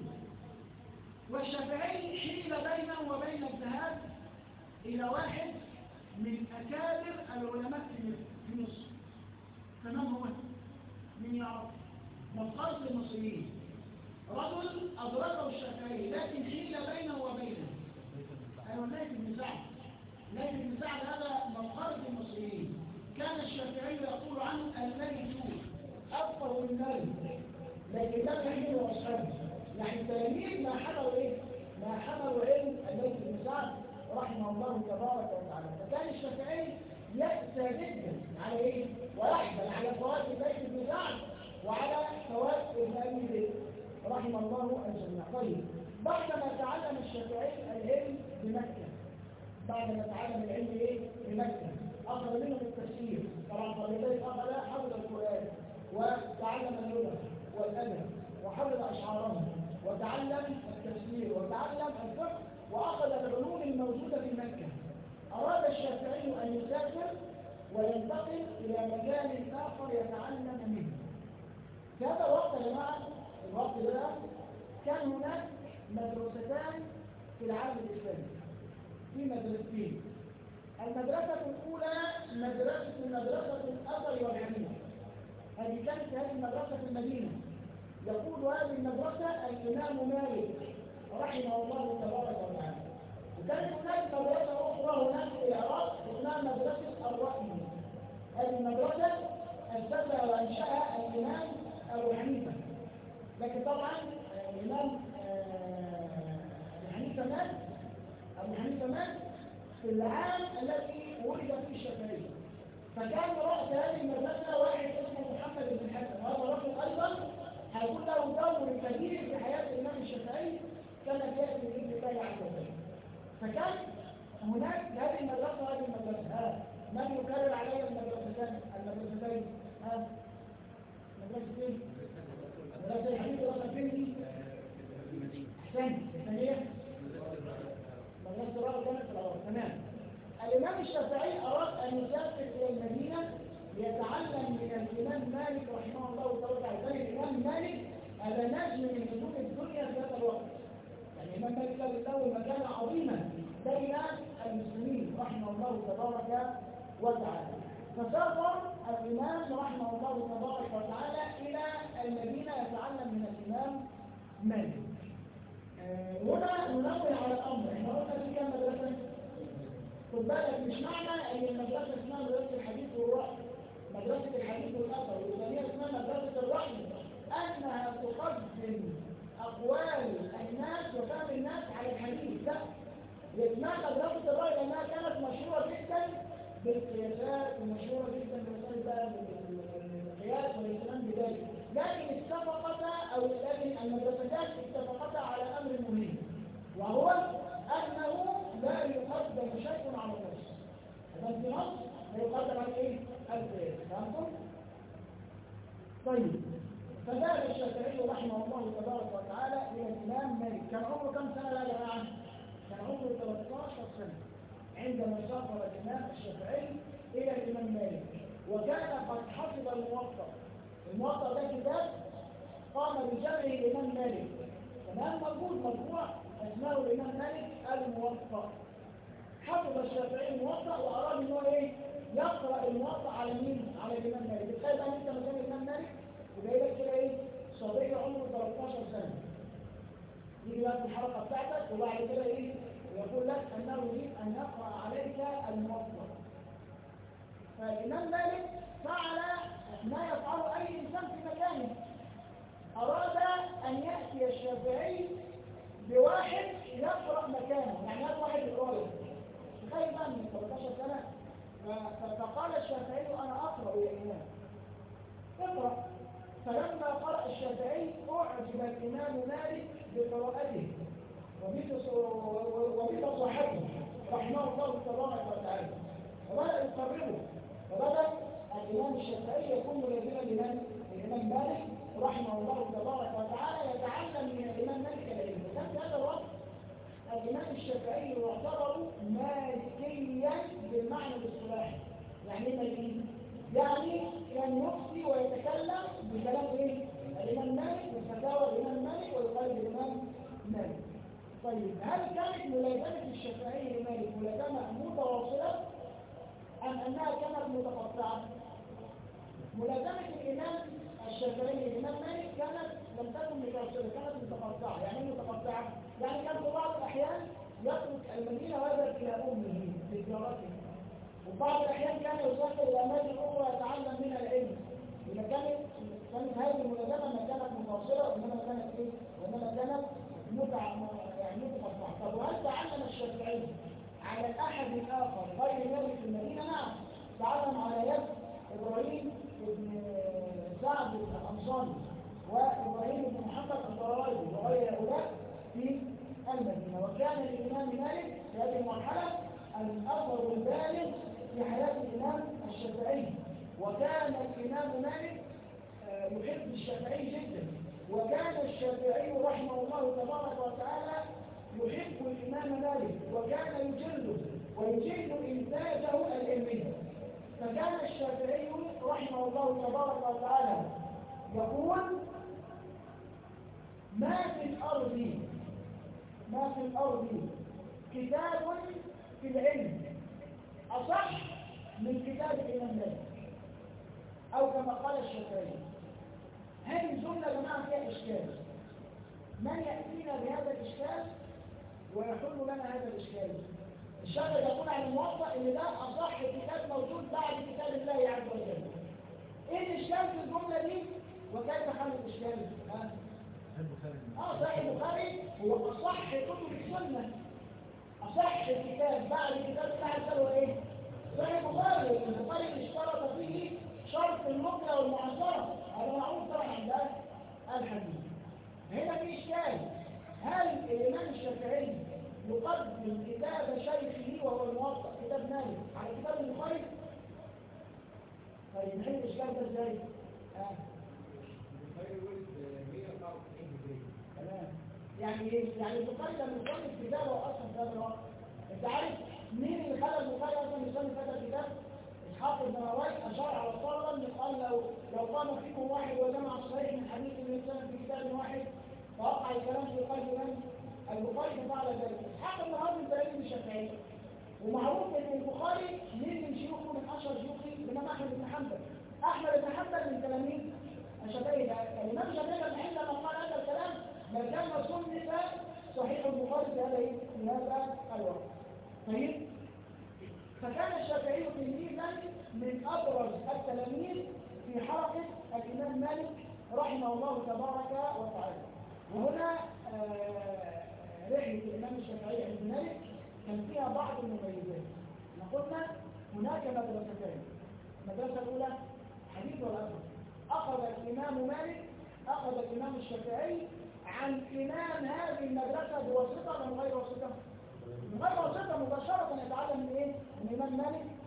والشافعي حيل بينه وبين الذهاب إلى واحد من أكابر العلماء في مصر. فمن هو؟ من يعرف؟ مفخرة المصريين، رجل أدركه الشافعي لكن حيل بينه وبينه. أيوة، ليث بن سعد. ليث بن سعد هذا مفخرة المصريين. كان الشافعي يقول عنه الليث أفقه من الملك، لكن لم يحمله أصحابه. يعني التلاميذ ما حملوا إيه؟ ما حملوا علم الليث بن سعد رحمه الله تبارك وتعالى. فكان الشافعي يأسى جدا على إيه؟ ويحزن على فوات الليث بن سعد وعلى فوات ابن أبي ذئب رحمه الله الجميع. طيب، بعدما تعلم الشافعي العلم بمكة، بعدما تعلم العلم إيه؟ بمكة، أخذ منه التفسير. طبعا طالبين أخذ حفظ القرآن، وتعلم اللغة والأدب، وحفظ أشعارهم، وتعلم التفسير، وتعلم الفقه، وأخذ العلوم الموجودة في مكة. أراد الشافعي أن يسافر وينتقل إلى مكان آخر يتعلم منه. في هذا الوقت يا جماعة، الوقت ده كان هناك مدرستان في العالم الإسلامي، في مدرستين. المدرسة الأولى مدرسة مدرسة الأثر والحديث. هذه كانت في هذه المدرسة في المدينة. يقول هذه المدرسة الإمام مالك رحمه الله تبارك وتعالى. وكانت هناك مدرسة أخرى هناك في العراق اسمها مدرسة الرأي. هذه المدرسة أسسها وأنشأها الإمام أبو حنيفة. لكن طبعا الإمام أبو حنيفة مات أبو حنيفة مات في العام الذي ولد فيه الشافعي. فكان رأس هذه المدرسة واحد اسمه محمد بن حسن. هذا الرجل أيضا هيكون له دور كبير في حياة الإمام الشافعي كما جاء في بإذن الله عز وجل. فكان هناك هذه المدرسة وهذه المدرسة. ها من يكرر علي المدرستين المدرستين ها مدرستين مدرسة الحديث دراسة فين؟ أحسن الثانية مدرسة الرابعة كانت في العراق. تمام. الإمام الشافعي أراد أن يسافر إلى المدينة ليتعلم من الإمام مالك رحمه الله تعالى. الإمام مالك هذا نجم من نجوم الدنيا في هذا الوقت. يعني الإمام مالك له مكانة عظيمة بين المسلمين رحمه الله تبارك وتعالى. فسافر الإمام رحمه الله تبارك وتعالى إلى المدينة يتعلم من الإمام مالك. هنا ننوه على الأمر. احنا قلنا في كام مدرسة؟ خد بالك، مش معنى ان المدرسه اسمها مدرسه الحديث والرأي، مدرسه الحديث والاثر، والثانيه اسمها مدرسه الرأي انها تقدم اقوال الناس وفهم الناس على الحديث. لا، اسمها مدرسه الرأي لانها كانت مشهوره جدا بالقياسات ومشهوره جدا بمسائل بقى القياس والاهتمام بذلك. لكن فيقدم على ايه؟ الزيادة. فهمتم؟ طيب فذهب الشافعي رحمه الله تبارك وتعالى الى الامام مالك. كان عمره كم سنه يا جماعه؟ كان عمره ثلاثة عشر سنه عندما سافر الامام الشافعي الى الامام مالك، وكان قد حفظ الموطأ. الموطأ ده كتاب قام بجمعه الامام مالك، تمام؟ موجود مرفوع اسمه الامام مالك الموطأ. حفظ الشافعي الموطأ واراد ان هو ايه؟ يقرا الموطأ على مين؟ على الامام مالك. تخيل بقى انت مكان الامام مالك وجاي لك كده ايه؟ صبي عمره ثلاثة عشر سنه. يجي بقى في الحلقه بتاعتك وبعد كده ايه؟ ويقول لك انه يريد ان يقرا عليك الموطأ. فالامام مالك فعل ما يفعله اي انسان في مكانه. اراد ان ياتي الشافعي بواحد يقرا مكانه، يعني هذا واحد يقرا. تخيل بقى من ثلاثة عشر سنه. فقال الشافعي انا اقرا يا امام، اقرا. فلما قرأ الشافعي أعجب الإمام مالك بقراءته وبفصاحته رحمه الله تبارك وتعالى، وبدأ يقربه. فبدأ الإمام الشافعي يكون ملازما لمن؟ الإمام مالك رحمه الله تبارك وتعالى، يتعلم من الإمام مالك العلم. وكان في هذا الوقت الإمام الشافعي يعتبر مالكيا بالمعنى الاصطلاحي. يعني ايه مالكي؟ يعني كان يفتي ويتكلم بكلام ايه؟ الامام مالك وفتاوى الامام مالك ويقال الامام مالك. طيب هل كانت ملازمه الشافعي لمالك ملازمه متواصله ام انها كانت متقطعه؟ ملازمه الامام الشافعي للامام مالك كانت لم تكن متواصله، كانت متقطعه. يعني ايه متقطعه؟ يعني كان في بعض الاحيان يترك المدينه ويذهب الى امه لزيارته، وبعض الأحيان كان يسافر إلى أماكن أخرى يتعلم منها العلم. إذا كانت كانت هذه الملازمة ما كانت مفاصلة وإنما كانت إيه؟ وإنما كانت متع يعني متقطعة. طب وهل تعلم الشافعي على أحد آخر غير مالك في المدينة؟ نعم، تعلم على يد إبراهيم بن سعد الأنصاري وإبراهيم بن محمد الضراوي وغير هؤلاء في المدينة. وكان الإمام مالك في هذه المرحلة الأثر البالغ في حياة الإمام الشافعي. وكان الإمام مالك يحب الشافعي جدا، وكان الشافعي رحمه الله تبارك وتعالى يحب الإمام مالك، وكان يجله ويجل إنتاجه العلمي. فكان الشافعي رحمه الله تبارك وتعالى يقول ما في الأرض ما في الأرض كتاب في العلم أصح من كتاب الإمام مالك، أو كما قال الشافعي. هذه الجملة يا جماعة فيها إشكال. من يأتينا بهذا الإشكال ويحل لنا هذا الإشكال؟ الشافعي يقول عن الموطأ إن ده أصح كتاب موجود بعد كتاب الله عز وجل. إيه الإشكال في الجملة دي؟ وكيف حل الإشكال؟ ها؟ آه صحيح البخاري هو أصح كتب السنة. أصح الكتاب بعد كتاب الله عز وجل إيه؟ صحيح البخاري. البخاري اشترط فيه شرط النقلة والمعاصرة، هذا معروف طبعا عند الحديث. هنا في إشكال، هل الإمام الشافعي يقدم كتاب شيخه وهو الموطأ كتاب مالك على كتاب البخاري؟ طيب نحل الإشكال ده إزاي؟ آه. يعني ايه؟ يعني البخاري لما يصنف كتابه اصلا في هذا الوقت، انت عارف مين اللي خلى البخاري اصلا يصنف هذا الكتاب؟ اسحاق بن راهويه اشار على طلبا قال لو لو قام فيكم واحد وجمع صحيح من حديث الانسان في كتاب واحد فوقع الكلام في قلب من؟ البخاري فعل ذلك. اسحاق بن راهويه من تلاميذ الشافعي، ومعروف ان البخاري مين من شيوخه من اشهر شيوخه الامام احمد بن حنبل. احمد بن حنبل من تلاميذ الشافعي. الامام الشافعي عندما قال هذا الكلام ما كان صنف صحيح البخاري في هذا في هذا الوقت. طيب فكان الشافعي تلميذا من ابرز التلاميذ في حلقه الامام مالك رحمه الله تبارك وتعالى. وهنا آه رحله الامام الشافعي عند مالك كان فيها بعض المميزات. قلنا هناك مدرستين. المدرسه الاولى حديث والاثر. اخذ الامام مالك اخذ الامام الشافعي عن إمام هذه المدرسة بواسطة من غير واسطة؟ من غير واسطة مباشرة يتعلم من إيه؟ من الإمام مالك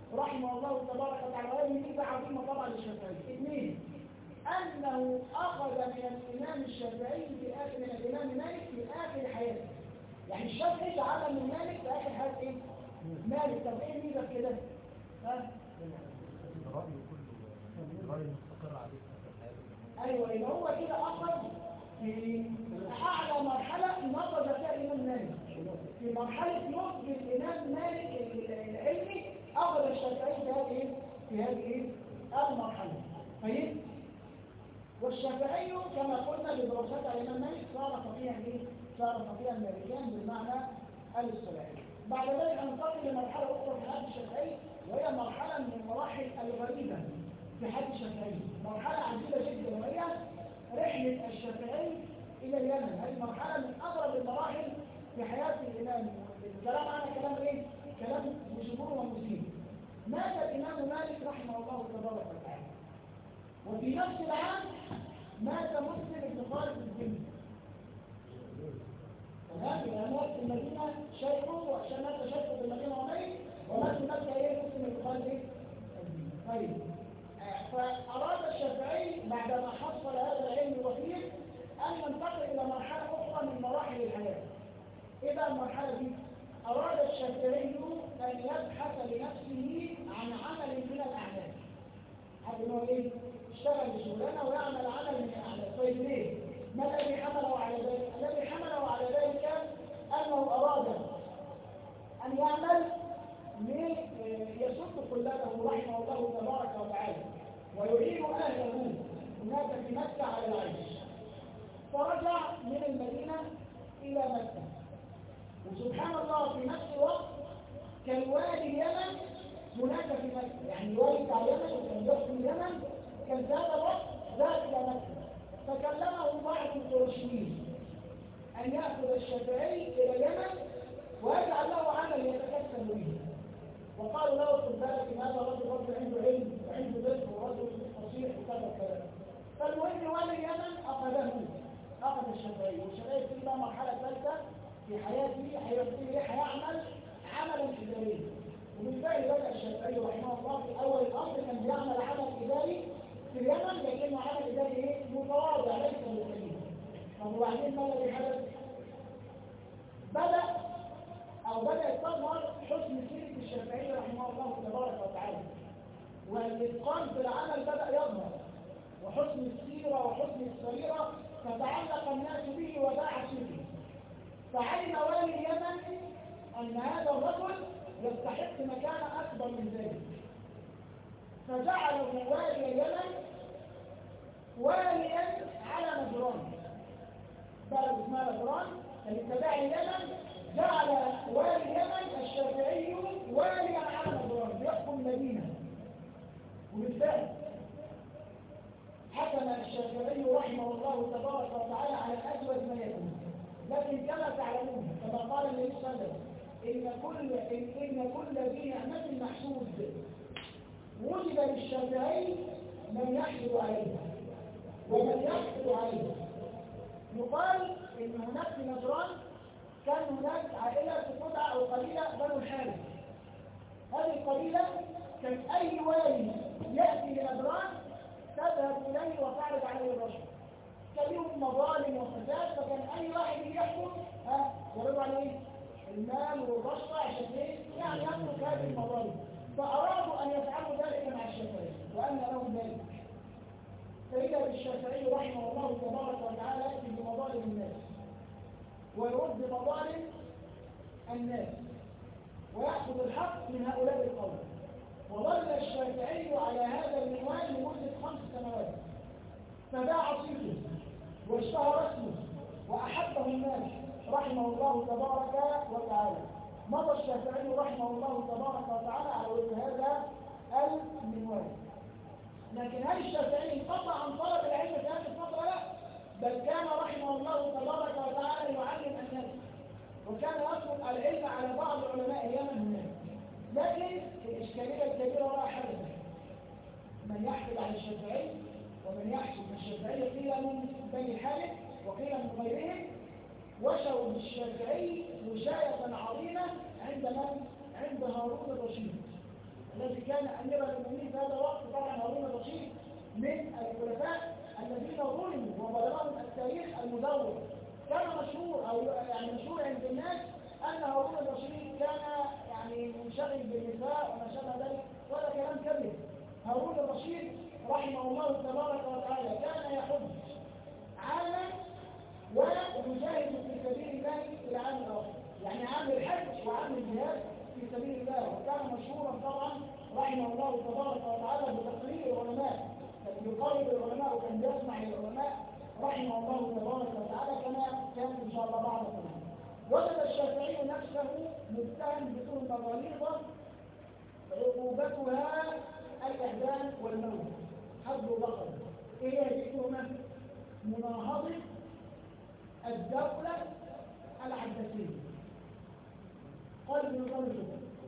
رحمه الله تبارك وتعالى، وهذه ميزة عظيمة طبعا للشافعي. اثنين، أنه أخذ من الإمام الشافعي في آخر من الإمام مالك في آخر حياته. يعني الشافعي تعلم من مالك في آخر حياة إيه؟ مالك. طب إيه الميزة في كده؟ ها؟ رأيه كله رأيه مستقر عليه في حياته. أيوه، يبقى هو كده أخذ في أعلى مرحلة نضج فيها الإمام مالك. في مرحلة نضج الإمام مالك العلمي أخذ الشافعي في هذه إيه؟ في هذه إيه؟ المرحلة. طيب؟ والشافعي كما قلنا بدراسات الإمام مالك صار فقيها إيه؟ صار فقيها مالكيا بالمعنى الاصطلاحي. بعد ذلك ننتقل لمرحلة أخرى في حياة الشافعي، وهي مرحلة من المراحل الغريبة في حياة الشافعي، مرحلة عجيبة جدا، وهي رحلة الشافعي إلى اليمن. هذه مرحلة من أغرب المراحل في حياة الإمام. الكلام عنها كلام إيه؟ كلام مشهور ومثير. مات الإمام مالك رحمه الله تبارك وتعالى، وفي نفس العام مات مسلم بن خالد الدين. تمام؟ يبقى مات في المدينة شيخه، وعشان مات شيخه في المدينة وميت، ومات في مكة إيه؟ مسلم بن خالد الدين. طيب، فأراد الشافعي بعدما حصل هذا العلم الوثيق أن ينتقل إلى مرحلة أخرى من مراحل الحياة. إيه بقى المرحلة دي؟ أراد الشافعي أن يبحث لنفسه عن عمل من الأعمال. حتى إنه إيه؟ اشتغل بشغلانة ويعمل عمل من الأعمال. طيب ليه؟ ما الذي حمله على ذلك؟ الذي حمله على ذلك أنه أراد أن يعمل ليسد كلته رحمه الله تبارك وتعالى، ويعين أهله هناك في مكة على العيش. فرجع من المدينة إلى مكة، وسبحان الله في نفس الوقت كان والي اليمن هناك في مكة. يعني الوالي بتاع اليمن وكان يحكم اليمن كان في هذا الوقت ذهب إلى مكة. فكلمه بعض القرشيين أن يأخذ الشافعي إلى اليمن ويجعل له عمل يتكسب به. وقالوا له خد بالك ان هذا الرجل رجل عنده علم وعنده ذكر ورجل فصيح وكذا وكذا. فالمهم والي اليمن اخذه، اخذ الشافعي، والشافعي في بقى مرحله ثالثه في حياته هيبتدي هيعمل عملا اداريا. وبالفعل بدا الشافعي رحمه الله في اول الامر كان بيعمل عمل اداري في اليمن، لكنه عمل اداري ايه؟ متواضع ليس بالكبير. طب وبعدين ما الذي حدث؟ بدا أو بدأت تظهر حسن سيرة الشافعي رحمه الله تبارك وتعالى، والإتقان في العمل بدأ يظهر، وحسن السيرة وحسن السريرة فتعلق الناس به وباع سيره. فعلم والي اليمن أن هذا الرجل يستحق مكان أكبر من ذلك، فجعله والي اليمن واليا على نجران. بلد اسمها نجران اللي تبع اليمن، جعل والي اليمن الشافعي واليا على نجران يحكم المدينة. وبالفعل حكم الشافعي رحمه الله تبارك وتعالى على أجود ما يكون. لكن كما تعلمون كما قال النبي صلى الله عليه وسلم إن كل إن كل ذي نعمة محسود، وجد للشافعي من يحسد عليها ومن يحسد عليها. يقال إن هناك في نجران كان هناك عائلة تدعى أو قبيلة بنو الحارث. هذه القبيلة كان أي والي يأتي لنجران تذهب إليه وتعرض عليه الرشوة. كان لهم مظالم وفساد، فكان أي واحد يحكم ها يعرض عليه المال والرشوة عشان ايه؟ يعني يترك هذه المظالم. فأرادوا أن يفعلوا ذلك مع الشافعي وأن لهم ذلك. فإذا بالشافعي رحمه الله تبارك وتعالى يأتي بمظالم الناس ويرد مظالم الناس ويأخذ الحق من هؤلاء القوم. وظل الشافعي على هذا المنوال لمدة خمس سنوات، فباع صيته واشتهر اسمه وأحبه الناس رحمه الله تبارك وتعالى. مضى الشافعي رحمه الله تبارك وتعالى على وجه هذا المنوال. لكن هل الشافعي انقطع عن طلب العلم في هذه الفترة؟ لا، بل كان رحمه الله تبارك وتعالى يعلم الناس، وكان يطلب العلم على بعض علماء اليمن هناك. لكن الإشكالية الكبيرة ولا حدث. من يحكي عن الشافعي ومن يحكي من الشافعي قيل من بني حارث وقيل من غيرهم، وشوا بالشافعي وشاية عظيمة عند من؟ عند هارون الرشيد. الذي كان أمير المؤمنين في هذا الوقت طبعا هارون الرشيد من الخلفاء الذين ظلموا وبلغهم التاريخ المزور. كان مشهور أو يعني مشهور عند الناس أن هارون الرشيد كان يعني منشغل بالنساء وما شابه ذلك، وهذا كلام كذب. هارون الرشيد رحمه الله تبارك وتعالى كان يحج عاما ويجاهد في سبيل الله إلى عام آخر، يعني عام الحج وعام الجهاد في سبيل الله. وكان مشهورا طبعا رحمه الله تبارك وتعالى بتقرير العلماء، كان يقرب العلماء وكان يسمع العلماء رحمه الله تبارك وتعالى كما كان ان شاء الله بعد كمان. وجد الشافعي نفسه متهم بتهمه غليظه عقوبتها الاعدام والموت حد بقر. ايه هذه التهمه؟ مناهضه الدوله العباسيه. قال ابن القيم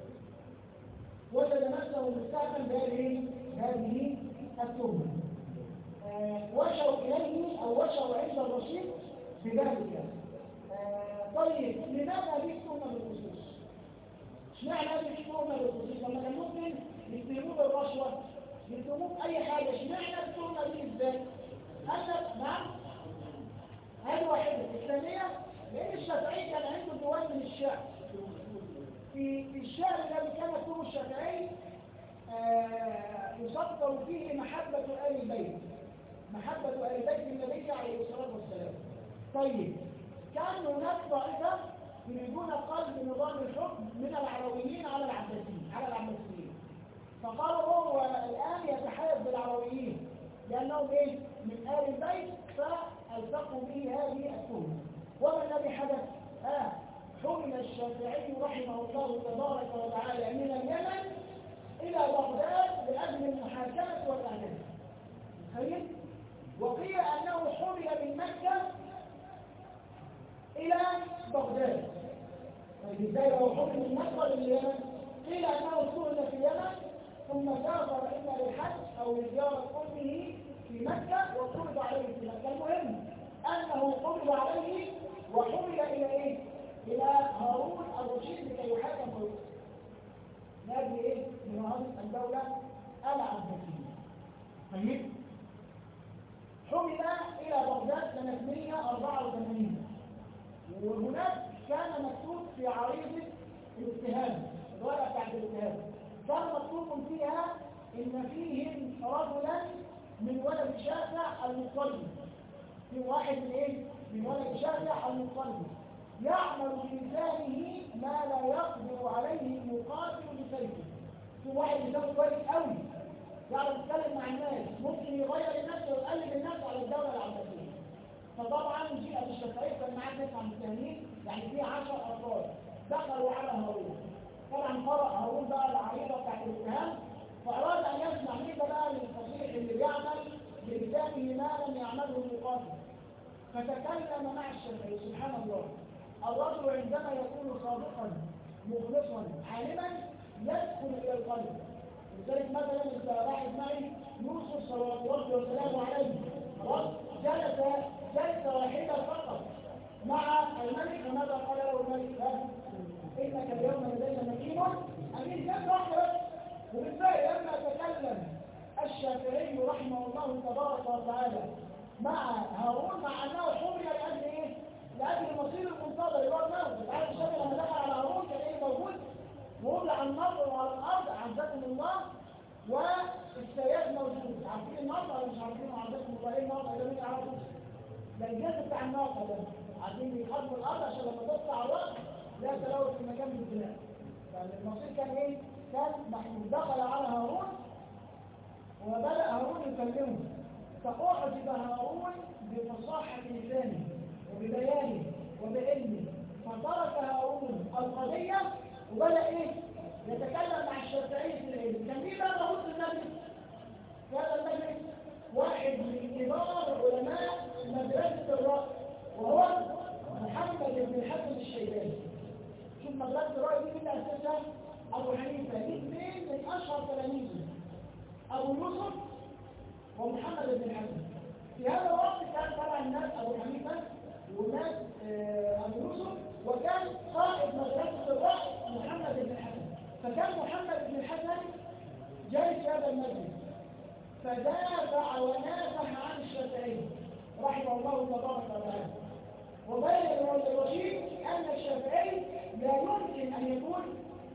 وجد نفسه متهم بهذه هذه التهمه. آه وشوا اليه او وشوا عند الرشيد بذلك. آه طيب لماذا هذه التهمه بالخصوص؟ اشمعنى هذه التهمه بالخصوص؟ لما كان ممكن يتهموه بالرشوه، يتهموه باي حاجه، اشمعنى التهمه دي بالذات؟ هذا نعم هذه واحده. الثانيه لان الشافعي كان عنده ديوان من الشعر. في في الشعر الذي كان يكتبه الشافعي آه يصدر فيه محبة آل البيت، محبة آل بيت النبي عليه الصلاة والسلام. طيب كان هناك طائفة يريدون قلب نظام الحكم من العلويين على العباسيين على العباسيين، فقالوا هو الآن يتحيز بالعلويين لأنهم إيه؟ من آل البيت، فالتقوا به هذه التهمة. وما الذي حدث؟ آه حمل الشافعي رحمه الله تبارك وتعالى من اليمن إلى بغداد لأجل المحاكمة والإعدام. تخيل؟ وقيل أنه حمل من مكة إلى بغداد. طيب إزاي لو حمل من مكة لليمن؟ قيل أنه سئل في اليمن ثم سافر إما للحج أو لزيارة أمه في مكة وفرض عليه في مكة. المهم أنه فرض عليه وحمل إلى إيه؟ إلى هارون الرشيد لكي يحاكم هارون. هذه إيه؟ مناهضة الدولة العباسية. طيب حمل إلى بغداد سنة مئة وأربعة وثمانين، وهناك كان مكتوب في عريضة الاتهام، الورقة بتاعت الاتهام كان مكتوب فيها إن فيهم رجلا من ولد شافع المطلب. في واحد من إيه؟ من ولد شافع المطلب يعمل بلسانه ما لا يقدر عليه المقاتل بسيفه. في واحد لسانه كويس قوي يعرف يتكلم مع الناس، ممكن يغير الناس ويقلب الناس على الدوله العباسيه. فطبعا جاء الشافعي كان معاه تسعه متهمين، يعني في عشر افراد دخلوا على هارون. طبعا قرأ هارون بقى العريضه بتاعت الاتهام، فاراد ان يسمع مين بقى الفصيح اللي بيعمل بلسانه ما لم يعمله المقاتل. فتكلم مع الشافعي. سبحان الله، الرجل عندما يكون صادقا مخلصا عالما يدخل الى القلب. لذلك مثلا انت واحد معي يوسف صلوات الله وسلامه عليه خلاص جلس جلسه واحده فقط مع الملك، وماذا قال له الملك؟ انك اليوم لدينا مكين امين. جلسه واحده بس. وبالتالي لما تكلم الشافعي رحمه الله تبارك وتعالى مع هارون مع انه حمل لاجل ايه؟ لاجل المصير المنتظر اللي هو الموت. عارف الشافعي لما دخل على هارون كان ايه موجود؟ وضع النظر على الارض عزكم الله والسياد موجود. عارفين النظر ولا مش عارفينه؟ عزكم الله. ايه النظر ده؟ مين يعرفه؟ ده الجسم بتاع الناقه ده. عارفين بيحطوا الارض عشان لما تطلع الراس لا تلوث في مكان البناء. يعني المصير كان ايه؟ كان محمود. دخل على هارون وبدأ هارون يكلمه، فأعجب هارون بفصاحة لسانه وببيانه وبعلمه، فترك هارون القضية وبدأ ايه؟ يتكلم مع الشافعي في العلم. كان مين بقى موجود في المجلس؟ هذا المجلس واحد من كبار علماء مدرسة الرأي وهو محمد بن الحسن الشيباني. شوف مدرسة الرأي دي مين أسسها؟ أبو حنيفة. دي اثنين من أشهر تلاميذه، أبو يوسف ومحمد بن الحسن. في هذا الوقت كان طبعا الناس أبو حنيفة والناس أبو يوسف، وكان قائد مدرسة الرأي محمد بن الحسن. فكان محمد بن الحسن جالس هذا المجلس فدافع ونافح عن الشافعي رحمه الله تبارك وتعالى، وبين ابن الرشيد ان الشافعي لا يمكن ان يكون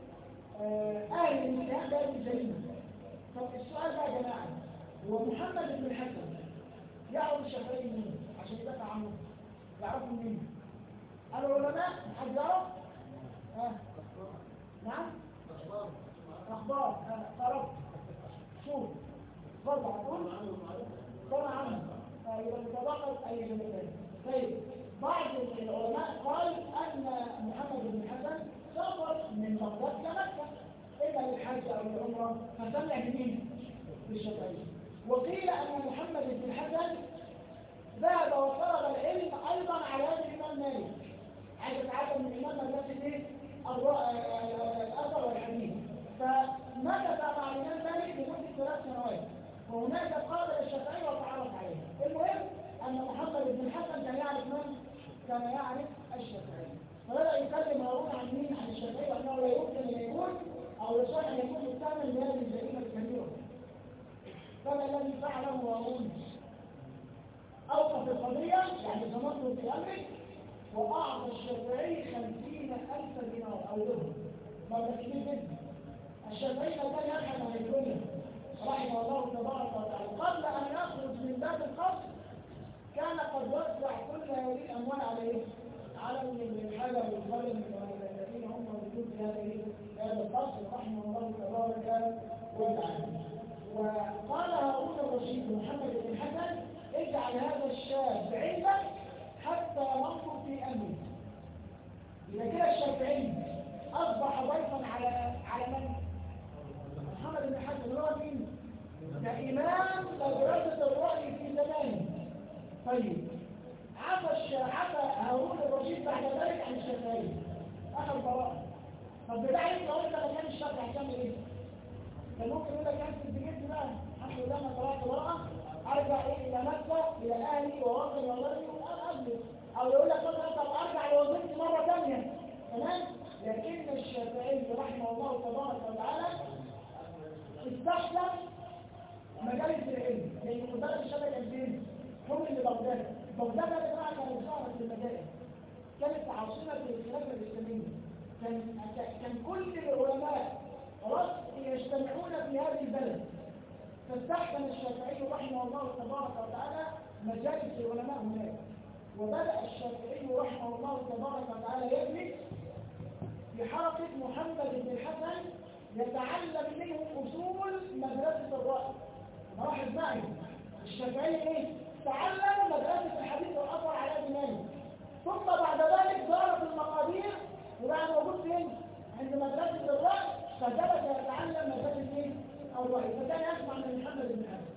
اهل الاتهام بهذه الجريمه. طب السؤال بقى يا جماعه، هو محمد بن الحسن يعرف الشافعي منين عشان يدافع عنه؟ يعرفه منين؟ العلماء حد يعرف؟ ها؟ نعم؟ اخبار قرب شوف فرض عقول طبعا عنه يبقى تطابقت اي جملتين. طيب بعض العلماء قال ان محمد بن الحسن سافر من بغداد لمكه اما للحج او للعمره فسمع بمين؟ بالشافعي. وقيل ان محمد بن الحسن ذهب وطلب العلم ايضا على يد الامام مالك، عايز يتعلم من الامام مالك ايه؟ الاثر والحديث، فمكث مع الامام مالك لمده ثلاث سنوات، وهناك قابل الشافعي وتعرف عليه. المهم ان محمد بن الحسن كان يعرف من؟ كان يعرف الشافعي، فبدا يكلم هارون عن مين؟ عن الشافعي، وانه لا يمكن ان يكون او يصح ان يكون متهما بهذه الجريمه الكبيره. فما الذي فعله هارون؟ اوقف القضيه يعني ضمنته في امره، واعطى الشافعي خمسين الف دينار او درهم، مبلغ كبير جدا. الشافعي كان يبحث عن الدنيا رحمه الله تبارك وتعالى، قبل ان يخرج من باب القصر كان قد وزع كل هذه الاموال عليه على الحجر والقلم الذين هم موجودون في هذه هذا القصر رحمه الله تبارك وتعالى. وقال هارون الرشيد محمد بن الحسن اجعل هذا الشاب عندك حتى ننظر في امره. اذا كده الشافعي اصبح ضيفا على على من؟ محمد بن الحسن اللي هو مين؟ ده امام مدرسه الراي في زمانه. طيب عفى عفى هارون الرشيد بعد ذلك عن الشافعي، اخذ براءه. طب بدايه لو انت مكان الشافعي هتعمل ايه؟ كان ممكن يقول لك انت بجد بقى الحمد لله انا طلعت براءه، ارجع ايه الى مكه الى اهلي ووطني وولدي واجلس، او يقول لك مثلا طب ارجع لوظيفتي مره ثانيه، تمام؟ لكن الشافعي رحمه الله تبارك وتعالى استحسن مجالس العلم، لان مدرس الشافعي كان فين؟ حكم لبغداد. بغداد يا جماعه كانت ظاهره في المجالس، كانت عاصمه الخلافه الاسلاميه، كان كان كل العلماء خلاص يجتمعون في هذه البلد. فاستحسن الشافعي رحمه الله تبارك وتعالى مجالس العلماء هناك، وبدأ الشافعي رحمه الله تبارك وتعالى يجلس في حلقة محمد بن الحسن يتعلم منه أصول مدرسة الرأي. لاحظ معي الشافعي ايه؟ تعلم مدرسة الحديث والأثر على يد مالك، ثم بعد ذلك ظهرت المقادير وبقى موجود فين؟ عند مدرسة الرأي، فجلس يتعلم مدرسة ايه؟ الرأي، فكان يسمع من محمد بن الحسن.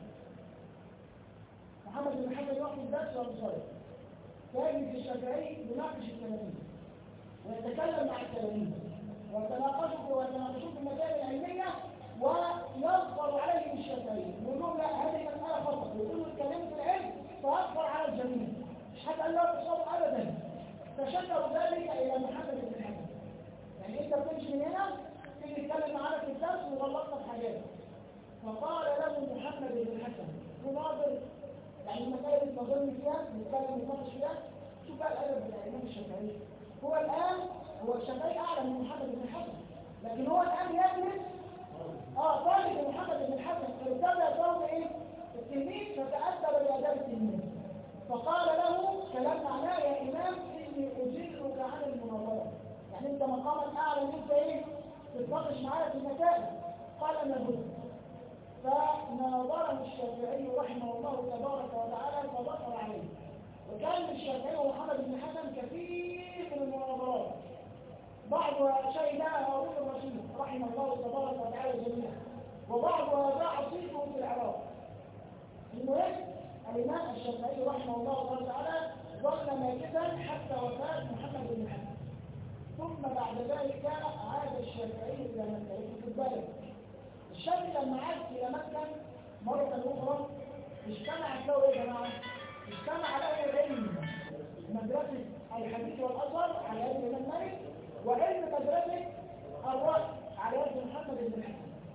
محمد بن الحسن وقت الدرس والمصاري فيجلس الشافعي يناقش التلاميذ ويتكلم مع التلاميذ ويتناقشوا ويتناقشوا في المسائل العلميه ويظفر عليهم الشافعي، يقول لهم لا هذه مساله خطا، يقولوا الكلام في العلم فيظفر على الجميع، مش حتى قال له تصاب ابدا. فشكروا ذلك الى محمد بن الحسن، يعني انت بتمشي من هنا تيجي تتكلم معانا في الدرس وغلطنا في حاجات. فقال له محمد بن الحسن مناظر، يعني المسائل اللي نظرني فيها نتكلم ونناقش فيها، شوف بقى الادب بتاع الامام الشافعي. هو الان هو الشافعي اعلى من محمد بن الحسن، لكن هو الان يجلس اه طالب محمد بن الحسن فابتدى يضرب ايه؟ التلميذ فتأدب باداب التلميذ. فقال له كلام معناه يا امام اني اجرك عن المناظره، يعني انت مقامك اعلى ان انت ايه؟ تتناقش معايا في المسائل. قال انا هدى. فناظره الشافعي رحمه الله تبارك وتعالى فبصر عليه. وكان الشافعي ومحمد بن الحسن كثير من المناظرات، بعضها شهدها هارون الرشيد رحمه الله تبارك وتعالى جميعا، وبعضها باع صيته في العراق. المهم الامام الشافعي رحمه الله تبارك وتعالى ظل ماكثا حتى وفاه محمد بن الحسن، ثم بعد ذلك عاد الشافعي الى مكه. في بالك الشافعي لما عاد الى مكه مره اخرى اجتمع له ايه يا جماعه؟ اجتمع له علم مدرسه الحديث والاثر على يد الامام مالك، وعلم مدرسه الرأي على يد محمد بن الحسن.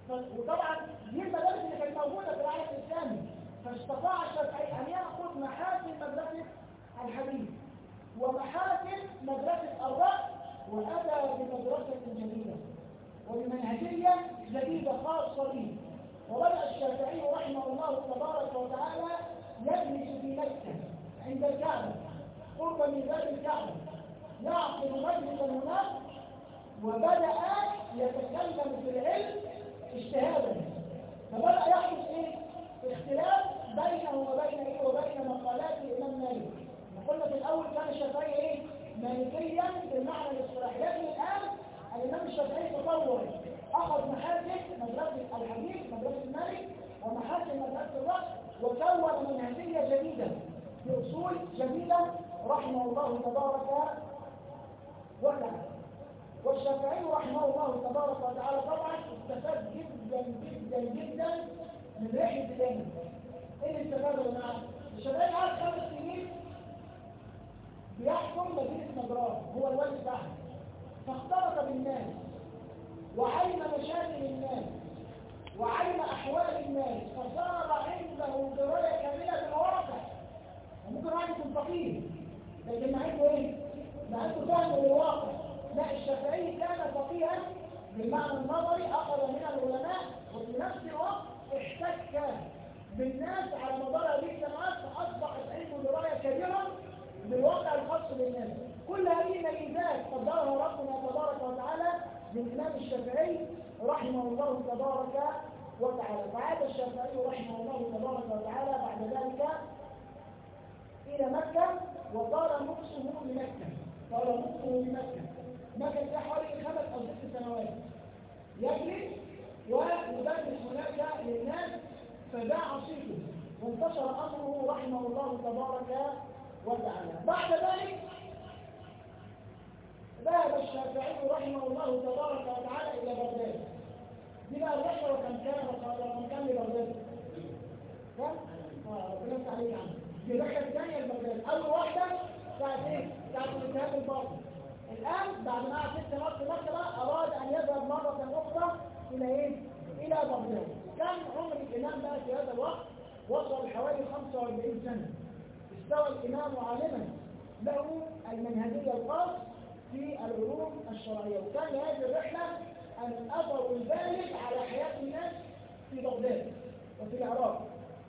وطبعا دي المدارس اللي كانت موجوده في العالم الاسلامي، فاستطاع الشافعي ان ياخذ محاسن مدرسه الحديث ومحاسن مدرسه الرأي، واتى بمدرسه جديده وبمنهجيه جديده خاصه به. وبدأ الشافعي رحمه الله تبارك وتعالى يجلس في مكة عند الكعبة قرب من باب الكعبة يعقد مجلسا هناك، وبدأ يتكلم في العلم اجتهادا. فبدأ يحدث ايه؟ اختلاف بينه وبين ايه وبين مقالات الإمام مالك. قلنا في الأول كان الشافعي ايه؟ مالكيا بالمعنى الاصطلاحي، لكن الآن الإمام الشافعي تطور، أخذ محاسن مدرسة الحديث مدرسة مالك ومحاسن مدرسة الرأي، وكون منهجية جديدة بأصول جديدة رحمه الله تبارك وتعالى. والشافعي رحمه الله تبارك وتعالى طبعا استفاد جدا جدا جدا من رحلة العلم. ايه اللي استفاد يا جماعه؟ الشافعي قعد خمس سنين بيحكم مدينة نجران، هو الوالي بتاعها، فاختلط بالناس وعلم مشاكل الناس وعلم احوال الناس، فصار عنده درايه كامله بالواقع. وممكن واحد يكون فقيه لكن ما عنده ايه؟ ما عنده فهم للواقع. لا، الشافعي كان فقيها بالمعنى النظري، اخذ من العلماء وفي نفس الوقت احتك بالناس على مدار هذه السنوات، فاصبحت عنده درايه كبيره بالواقع الخاص بالناس. كل هذه الميزات قدرها ربنا تبارك وتعالى للإمام الشافعي رحمه الله تبارك وتعالى. فعاد الشافعي رحمه الله تبارك وتعالى بعد ذلك إلى مكة، وطال مكسه لمكة طال مكسه لمكة مكة حوالي خمس أو ست سنوات يجلس ويدرس هناك للناس، فباع صيته وانتشر أمره رحمه الله تبارك وتعالى. بعد ذلك ذهب الشافعي رحمه الله تبارك وتعالى إلى بغداد. دي بقى الرحلة وكان كان وكان كان لبغداد. كم؟ اه ربنا يفتح عليك عنه. دي الرحلة الثانية لبغداد. أول واحدة بتاعت إيه؟ بتاعت الاتهام الباطل. الآن بعد ما قعد ست سنوات في مكة أراد أن يذهب مرة أخرى إلى إيه؟ إلى بغداد. كان عمر الإمام بقى في هذا الوقت وصل حوالي خمسة وأربعين سنة. استوى الإمام عالما له المنهجية الخاص في العلوم الشرعية، وكان هذه الرحلة الأثر البالغ على حياة الناس في بغداد وفي العراق.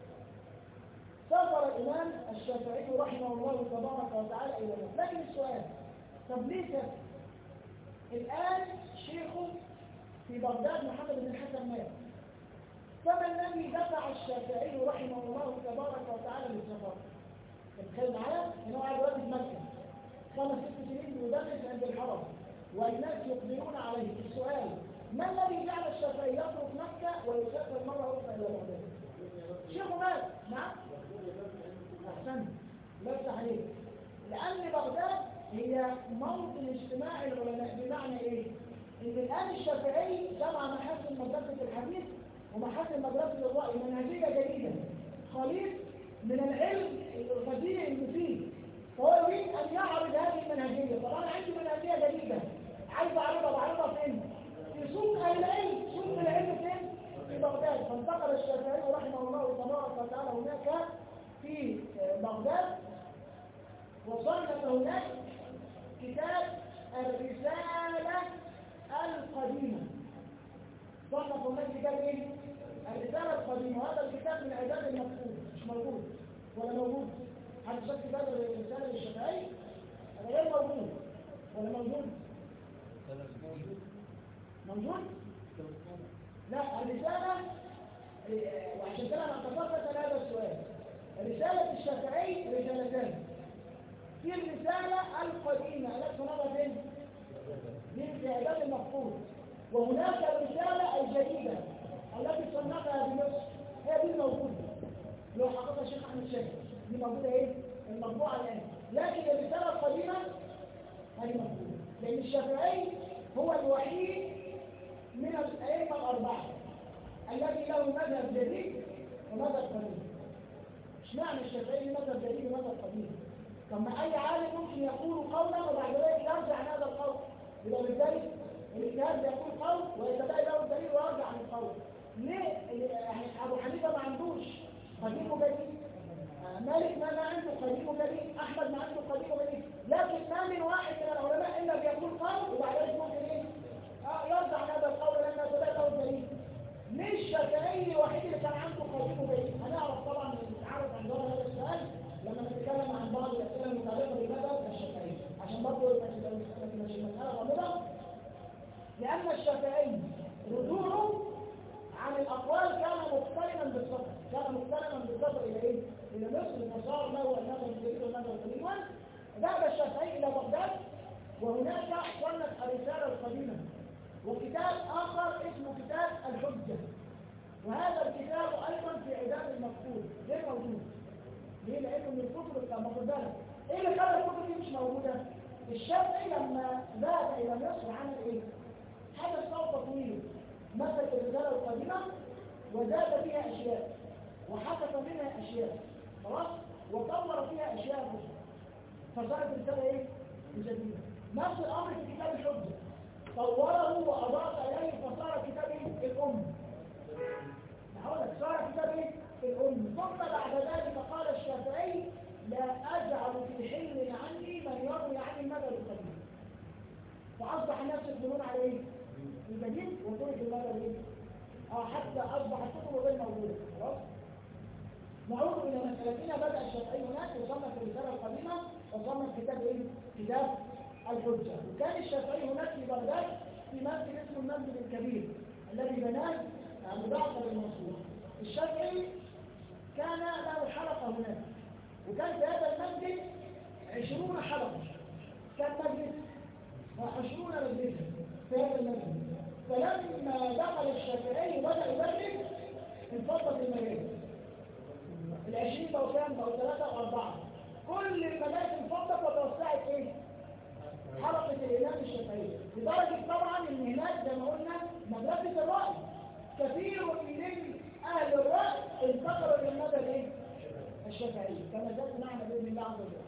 سافر الإمام الشافعي رحمه الله تبارك وتعالى إلى مصر. لكن السؤال، طب ليه سافر؟ الآن شيخه في بغداد محمد بن الحسن مات، فما الذي دفع الشافعي رحمه الله تبارك وتعالى للسفر؟ تخيل معايا ان هو قاعد دلوقتي في مكه خمس ست سنين بيدرس عند الحرم والناس يقبلون عليه. السؤال، ما الذي جعل الشافعي يترك مكه ويسافر مره اخرى الى بغداد؟ شيخه مات. نعم احسنت، لا يفتح عليك. لان بغداد هي موطن اجتماع العلماء. بمعنى ايه؟ ان الان الشافعي جمع محاسن مدرسه الحديث ومحاسن مدرسه الرأي، منهجيه جديده خليط من العلم القديم المفيد، فهو يريد ان يعرض هذه المنهجيه. طب انا عندي منهجيه جديده عايز اعرضها، بعرضها فين؟ في سوق العلم. سوق العلم فين؟ في بغداد. فانتقل الشافعي رحمه الله تبارك وتعالى هناك في بغداد، وصنف هناك كتاب الرساله القديمه. صنف هناك كتاب ايه؟ الرساله القديمه. وهذا الكتاب من اعداد المفقود، مش موجود ولا موجود؟ حد شاف كتاب الرساله للشافعي؟ هذا غير موجود ولا موجود؟ موجود؟ لا، الرساله، وعشان كده انا اتصلت هذا السؤال. رساله الشافعي رسالتان. في الرساله القديمه التي صنفها فين؟ دي في اعداد المفقود. وهناك الرساله الجديده التي صنفها بمصر، هي دي الموجوده لو حققها الشيخ احمد شاكر، دي موجوده ايه؟ المطبوعه الان. لكن الرساله القديمه هذه موجوده، لان الشافعي هو الوحيد من الائمه الاربعه الذي له مذهب جديد ومذهب قديم. اشمعنى الشافعي له مذهب جديد ومذهب قديم؟ طب ما اي عالم ممكن يقول قولا وبعد ذلك يرجع عن هذا القول. يبقى بالتالي الاجتهاد بيقول قول ويتبين له الدليل ويرجع عن القول. ليه؟ يعني ابو حنيفه ما عندوش قديم وجديد، مالك ما ما عنده قديم وجديد، احمد ما عنده قديم وجديد، لكن ما من واحد من العلماء الا بيقول قول وبعد ذلك ممكن ايه؟ اه يرجع عن هذا القول لما يتبين له الدليل. مش الشافعي الوحيد اللي كان عنده قديم وجديد. هنعرف طبعا نتعرف عن هذا السؤال لما نتكلم عن بعض الاسئله المتعلقه بالمذهب الشافعي، عشان برضه يبقى مش المساله غامضه. لان الشافعي رجوعه عن الاقوال كان مقترنا بالسفر، كان مقترنا بالسفر الى ايه؟ الى مصر، فصار له المذهب الجديد والمذهب القديم. ذهب الشافعي الى بغداد وهناك صنف الرساله القديمه وكتاب اخر اسمه كتاب الحجه، وهذا الكتاب ايضا في عداد المفقود غير موجود. ليه؟ لانه من الكتب المفضله. ايه اللي خلى الكتب دي مش موجوده؟ الشافعي لما ذهب الى مصر عمل ايه؟ حدث صوت طويل، مثل الرساله القديمه وزاد فيها اشياء وحذف منها اشياء، خلاص؟ وطور فيها اشياء اخرى فصارت الرساله ايه؟ جديده. نفس الامر في كتاب الحجه، طوره واضاف اليه فصار كتاب الام. هقول لك صار كتاب الام. ثم بعد ذلك قال الشافعي لا اجعل في حل عني من يروي عن المذهب القديم. فاصبح الناس يقولون على ايه؟ الجديد وترك المذهب ايه؟ اه حتى اصبح الكتب غير موجوده. خلاص؟ نعود الى مسألتنا. بدا الشافعي هناك وصنف الرساله القديمه وصنف كتاب ايه؟ كتاب الحجه. وكان الشافعي هناك في بغداد في مسجد اسمه المسجد الكبير الذي بناه ابو جعفر المنصور. الشافعي كان له حلقه هناك، وكان في هذا المسجد عشرون حلقه. كان مجلس عشرون مجلسا في هذا المسجد. فلما دخل الشافعي وبدا يدرس انفضت المجالس. العشرين بقوا كام؟ بقوا ثلاثه واربعه. كل المجالس انفضت وتوسعت ايه؟ حلقه الامام الشافعي، لدرجه طبعا ان هناك زي ما قلنا مدرسه الراي. كثير من اهل الراي انتقلوا الى المذهب ايه؟ الشافعي، كما ذكرنا معنا باذن الله عز وجل.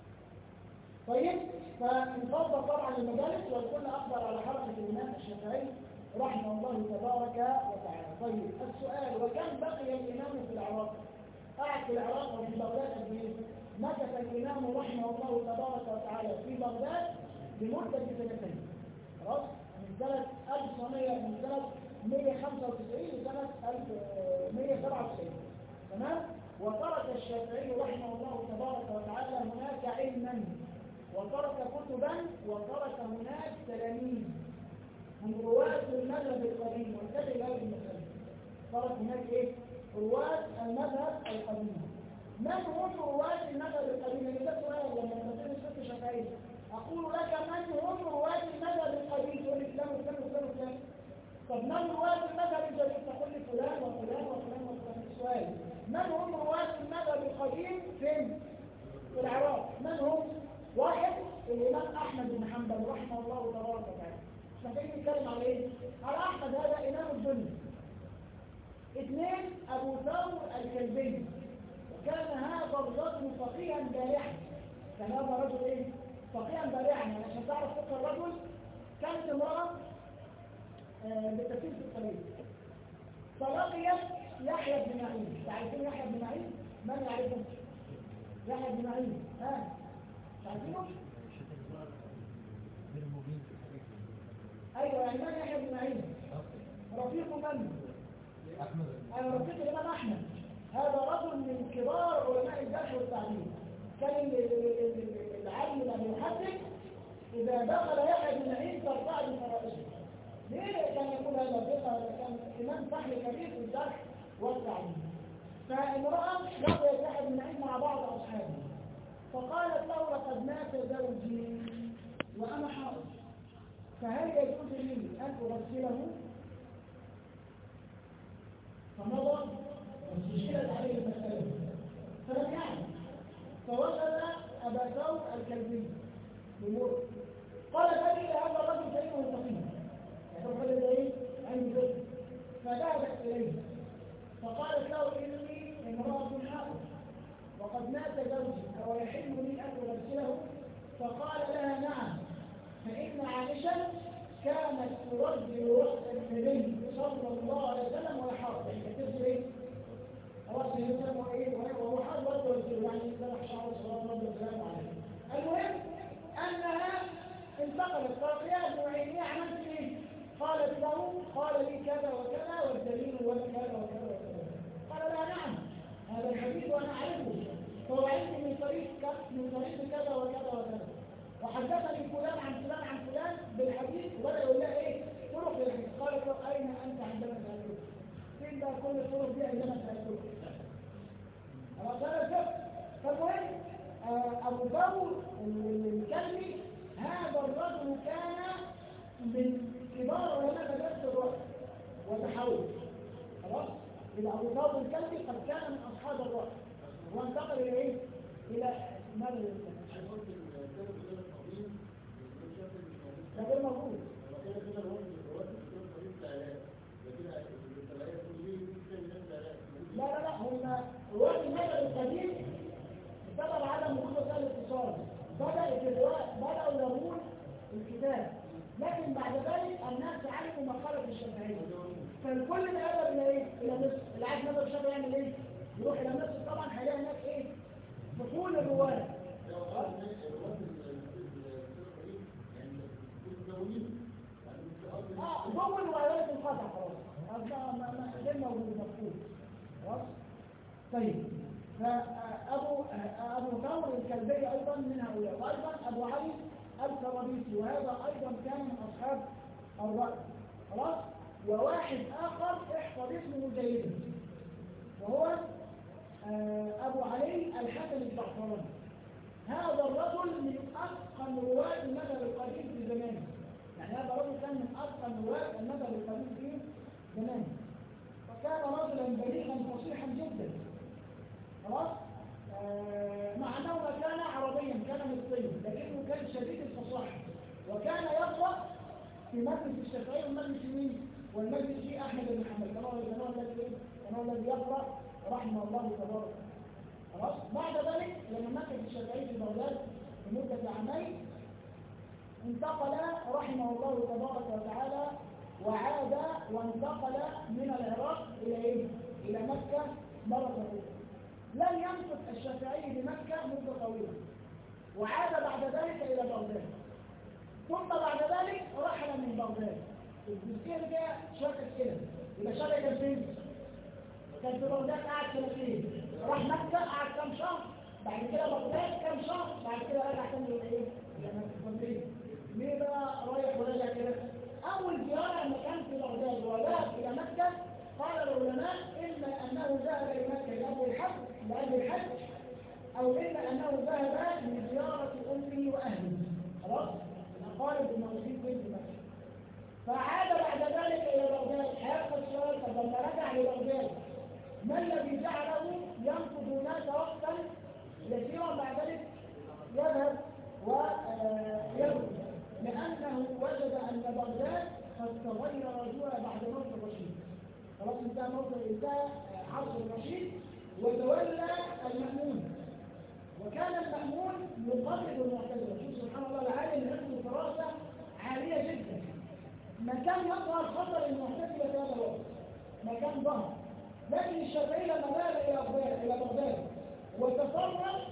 طيب، فانفضت طبعا المجالس والكل اقبل على حلقه الامام الشافعي رحمه الله تبارك وتعالى. طيب، السؤال: وكم بقي الامام في العراق؟ قعد في العراق وفي بغداد قد ايه؟ مكث الامام رحمه الله تبارك وتعالى في بغداد لمده سنتين. خلاص؟ من سنه ألف وتسعمائة من سنه مئة وخمسة وتسعين لسنه ألف ومئة وسبعة وتسعين. تمام؟ وترك الشافعي رحمه الله تبارك وتعالى هناك علما، وترك كتبا، وترك هناك تلاميذ من رواة المذهب القديم. وانتبه لهذه المسألة، ترك هناك ايه؟ رواة المذهب القديم. من هم رواة المذهب القديم؟ يعني ده سؤال لما تنتبه الفقه الشافعي اقول لك من هم رواة المذهب القديم؟ تقول لي فلان وفلان وفلان وفلان. طب من رواة المذهب الجديد؟ تقول لي فلان وفلان وفلان وفلان. السؤال: من هم رواة المذهب القديم فين؟ في العراق. من هم؟ واحد الامام احمد بن حنبل رحمه الله تبارك وتعالى. محتاجين نتكلم على ايه؟ على احمد، هذا امام الدنيا. اثنين ابو ثور الكلبي، وكان هذا الرجل فقيها بارعا. كان هذا الرجل ايه؟ فقيها بارعا. يعني عشان تعرف فقه الرجل، كانت امراه آه بالتفسير في الطريق فلقيت يحيى بن معين. تعرفون يحيى بن معين؟ من يعرفه؟ يحيى بن معين ها؟ تعرفينه؟ ايوه، يعني من يحيى بن معين؟ رفيق من؟ احمد. ايوه، رفيق الامام احمد. هذا رجل من كبار علماء الجرح والتعديل. كان العالم المحدث اذا دخل يحيى بن معين ترتعد فرائصه. ليه كان يقول هذا الثقه؟ كان امام فحل كبير في الجرح والتعديل. فامراه لقيت يحيى بن معين مع بعض اصحابه، فقالت له: لقد مات زوجي وانا حائض، فهل يجوز لي ان اغسله؟ فمضى واستشكلت عليه المساله فلم يعلم، فوجد ابا ثور الكلبي بمر. قال: فلي هذا الرجل كريم فقير، يعني الرجل ده ايه؟ عنده ذكر. فذهبت اليه فقالت له: اني امراه حائض وقد مات زوجي، أو يحل لي أن أغسله؟ فقال لها: نعم، فإن عائشة كانت ترجل رأس النبي صلى الله عليه وسلم ويحاط، يعني كتبت ايه؟ رأس النبي وايه؟ وهو حاط برضه يعني سمح شعر صلى الله عليه وسلم عليه. المهم أنها انتقلت فقالت له عيني عملت ايه؟ قالت له قال لي كذا وكذا والدليل هو كذا وكذا وكذا. قال لا نعم هذا الحديث وانا اعرفه فهو عندي من طريق من طريق كذا وكذا وكذا وحدثني فلان عن فلان عن فلان بالحديث ولا يقول لها ايه طرق الحديث. قالت له اين انت عندما سالتك؟ فين بقى كل الطرق دي عندما سالتك؟ خلاص انا شفت. فالمهم ابو ذر الكلبي هذا الرجل كان من كبار علماء مدرسه الرأي والتحول. خلاص يبقى ابو ذر الكلبي قد كان من اصحاب الرأي وانتقل الى ايه؟ الى ماذا ده غير موجود. لا لا لا هم رواة المدى القديم بسبب عدم وجود وسائل الاتصال بدأ الرواة بدأوا يروون الكتاب، لكن بعد ذلك الناس علموا مقالة الشافعية فالكل ذهب الى ايه؟ الى مصر. اللي عايز مدى الشافعي يعمل ايه؟ يروح الى مصر طبعا هيلاقي هناك ايه؟ دخول الرواة. اه جوه الروايات انقطع خلاص غير موجود مفقود. خلاص طيب فابو ابو ثور الكلبي ايضا من هؤلاء وايضا ابو علي الكرابيسي وهذا ايضا كان من اصحاب الراي. خلاص وواحد اخر احفظ اسمه جيدا وهو ابو علي الحسن الزعفراني. هذا الرجل من اتقن رواه المذهب القديم في زمانه، يعني هذا الرجل كان من اتقن رواه المذهب القديم في زمانه وكان رجلا بليغا فصيحا جدا. خلاص آه مع انه ما كان عربيا كان مصريا لكنه كان شديد الفصاحه وكان يقرا في مجلس الشافعي والمجلس مين؟ والمجلس فيه احمد بن حنبل كما هو الذي يقرا رحمه الله تبارك. خلاص بعد ذلك لما مكث الشافعي في بغداد لمده عامين انتقل رحمه الله تبارك وتعالى وعاد وانتقل من العراق الى ايه؟ الى مكه مره اخرى. لم يمكث الشافعي بمكه مده طويله وعاد بعد ذلك الى بغداد ثم بعد ذلك رحل من بغداد. الجزئيه دي شركه كده يبقى شركه كان فين؟ كان في بغداد قعد سنتين راح مكه قعد كام شهر بعد كده بغداد كام شهر بعد كده رجع تاني الى ايه؟ الى مكه. ليه بقى رايح وراجع كده؟ اول زياره لما كان في بغداد وذهب الى مكه قال العلماء اما انه ذهب الى مكه لاجل الحج لاجل الحج او اما انه ذهب لزياره امه واهله. خلاص الاقارب الموجودين في مكه فعاد بعد ذلك الى بغداد. هيبقى السؤال طب لما رجع لبغداد ما الذي جعله ينقض هناك وقتا يسيرا بعد ذلك يذهب ويذهب؟ لأنه وجد أن بغداد قد تغير رجوعها بعد موت الرشيد. خلاص انتهى موت انتهى عصر الرشيد وتولى المأمون وكان المأمون يقرب المعتزلة. شوف سبحان الله العالم عنده فراسة عالية جدا. ما كان يظهر خطر المعتزلة في هذا الوقت ما كان ظهر، لكن الشافعي لما ذهب إلى بغداد وتصور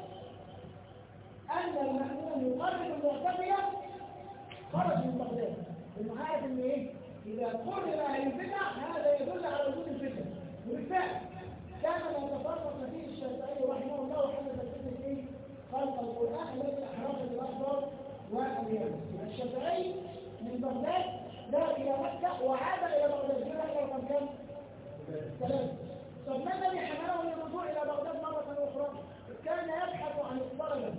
أن المأمون يقرب المعتزلة خرج من بغداد. المعارف ان ايه؟ اذا قرر اهل البدع هذا يدل على وجود الفتن وبالفعل كان ما تفرق فيه الشافعي رحمه الله وحدث الفتنه ايه؟ خلق القران التي احرقت الاخضر واليابس. الشافعي من بغداد ذهب الى مكه وعاد الى بغداد في رحله رقم كام؟ ثلاثه. طب ما الذي حمله للرجوع الى بغداد مره اخرى؟ كان يبحث عن الطلبه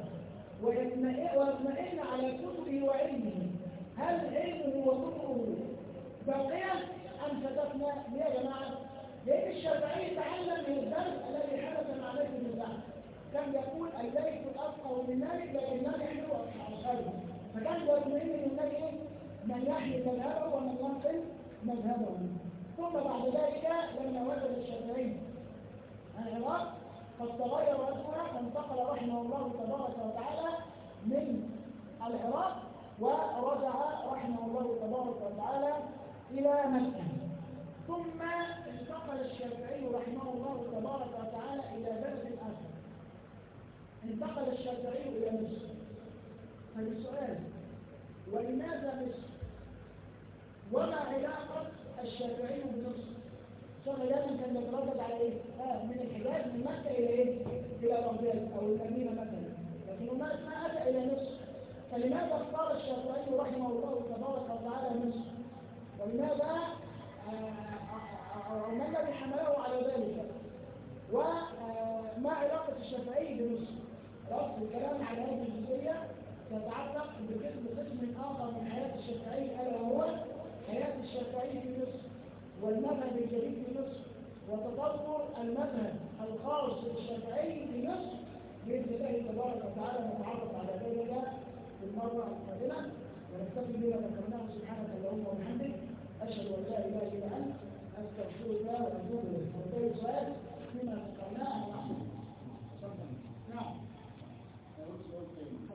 ويطمئن على كتبه وعلمه هل علمه وكتبه باقية أم ستفنى؟ ليه يا جماعة؟ لأن الشافعي تعلم من الدرس الذي حدث مع مالك بن سعد كان يقول الليث أفقه من مالك لكن لم يحمله أصحابه فكان يطمئن من مالك إيه؟ من يحمل مذهبه ومن ينقل مذهبه. ثم بعد ذلك لما وجد الشافعي العراق قد تغير وجهها فانتقل رحمه الله تبارك وتعالى من العراق ورجع رحمه الله تبارك وتعالى إلى مكة. ثم انتقل الشافعي رحمه الله تبارك وتعالى إلى بلد آخر. انتقل الشافعي إلى مصر. فالسؤال: ولماذا مصر؟ وما علاقة الشافعي بمصر؟ شغلان كان يتردد على ايه؟ آه من الحجاز من مكة إلى ايه؟ إلى بغداد أو المدينة مثلا. لكن ما ما أتى إلى مصر. فلماذا اختار الشافعي رحمه الله تبارك وتعالى مصر؟ ولماذا وما الذي حمله على ذلك؟ وما علاقة الشافعي بمصر؟ رأس الكلام على هذه الجزئية تتعلق بقسم آخر من حياة الشافعي، ألا وهو حياة الشافعي في مصر والمذهب الجديد في مصر وتطور المذهب الخاص بالشافعي في مصر. بإذن الله تبارك وتعالى نتعرف على ذلك في المرة القادمة، ونكتفي بما ذكرناه. سبحانك اللهم وبحمدك، أشهد أن لا إله إلا أنت، أستغفرك وأتوب إليك. وبالتالي سؤال فيما ذكرناه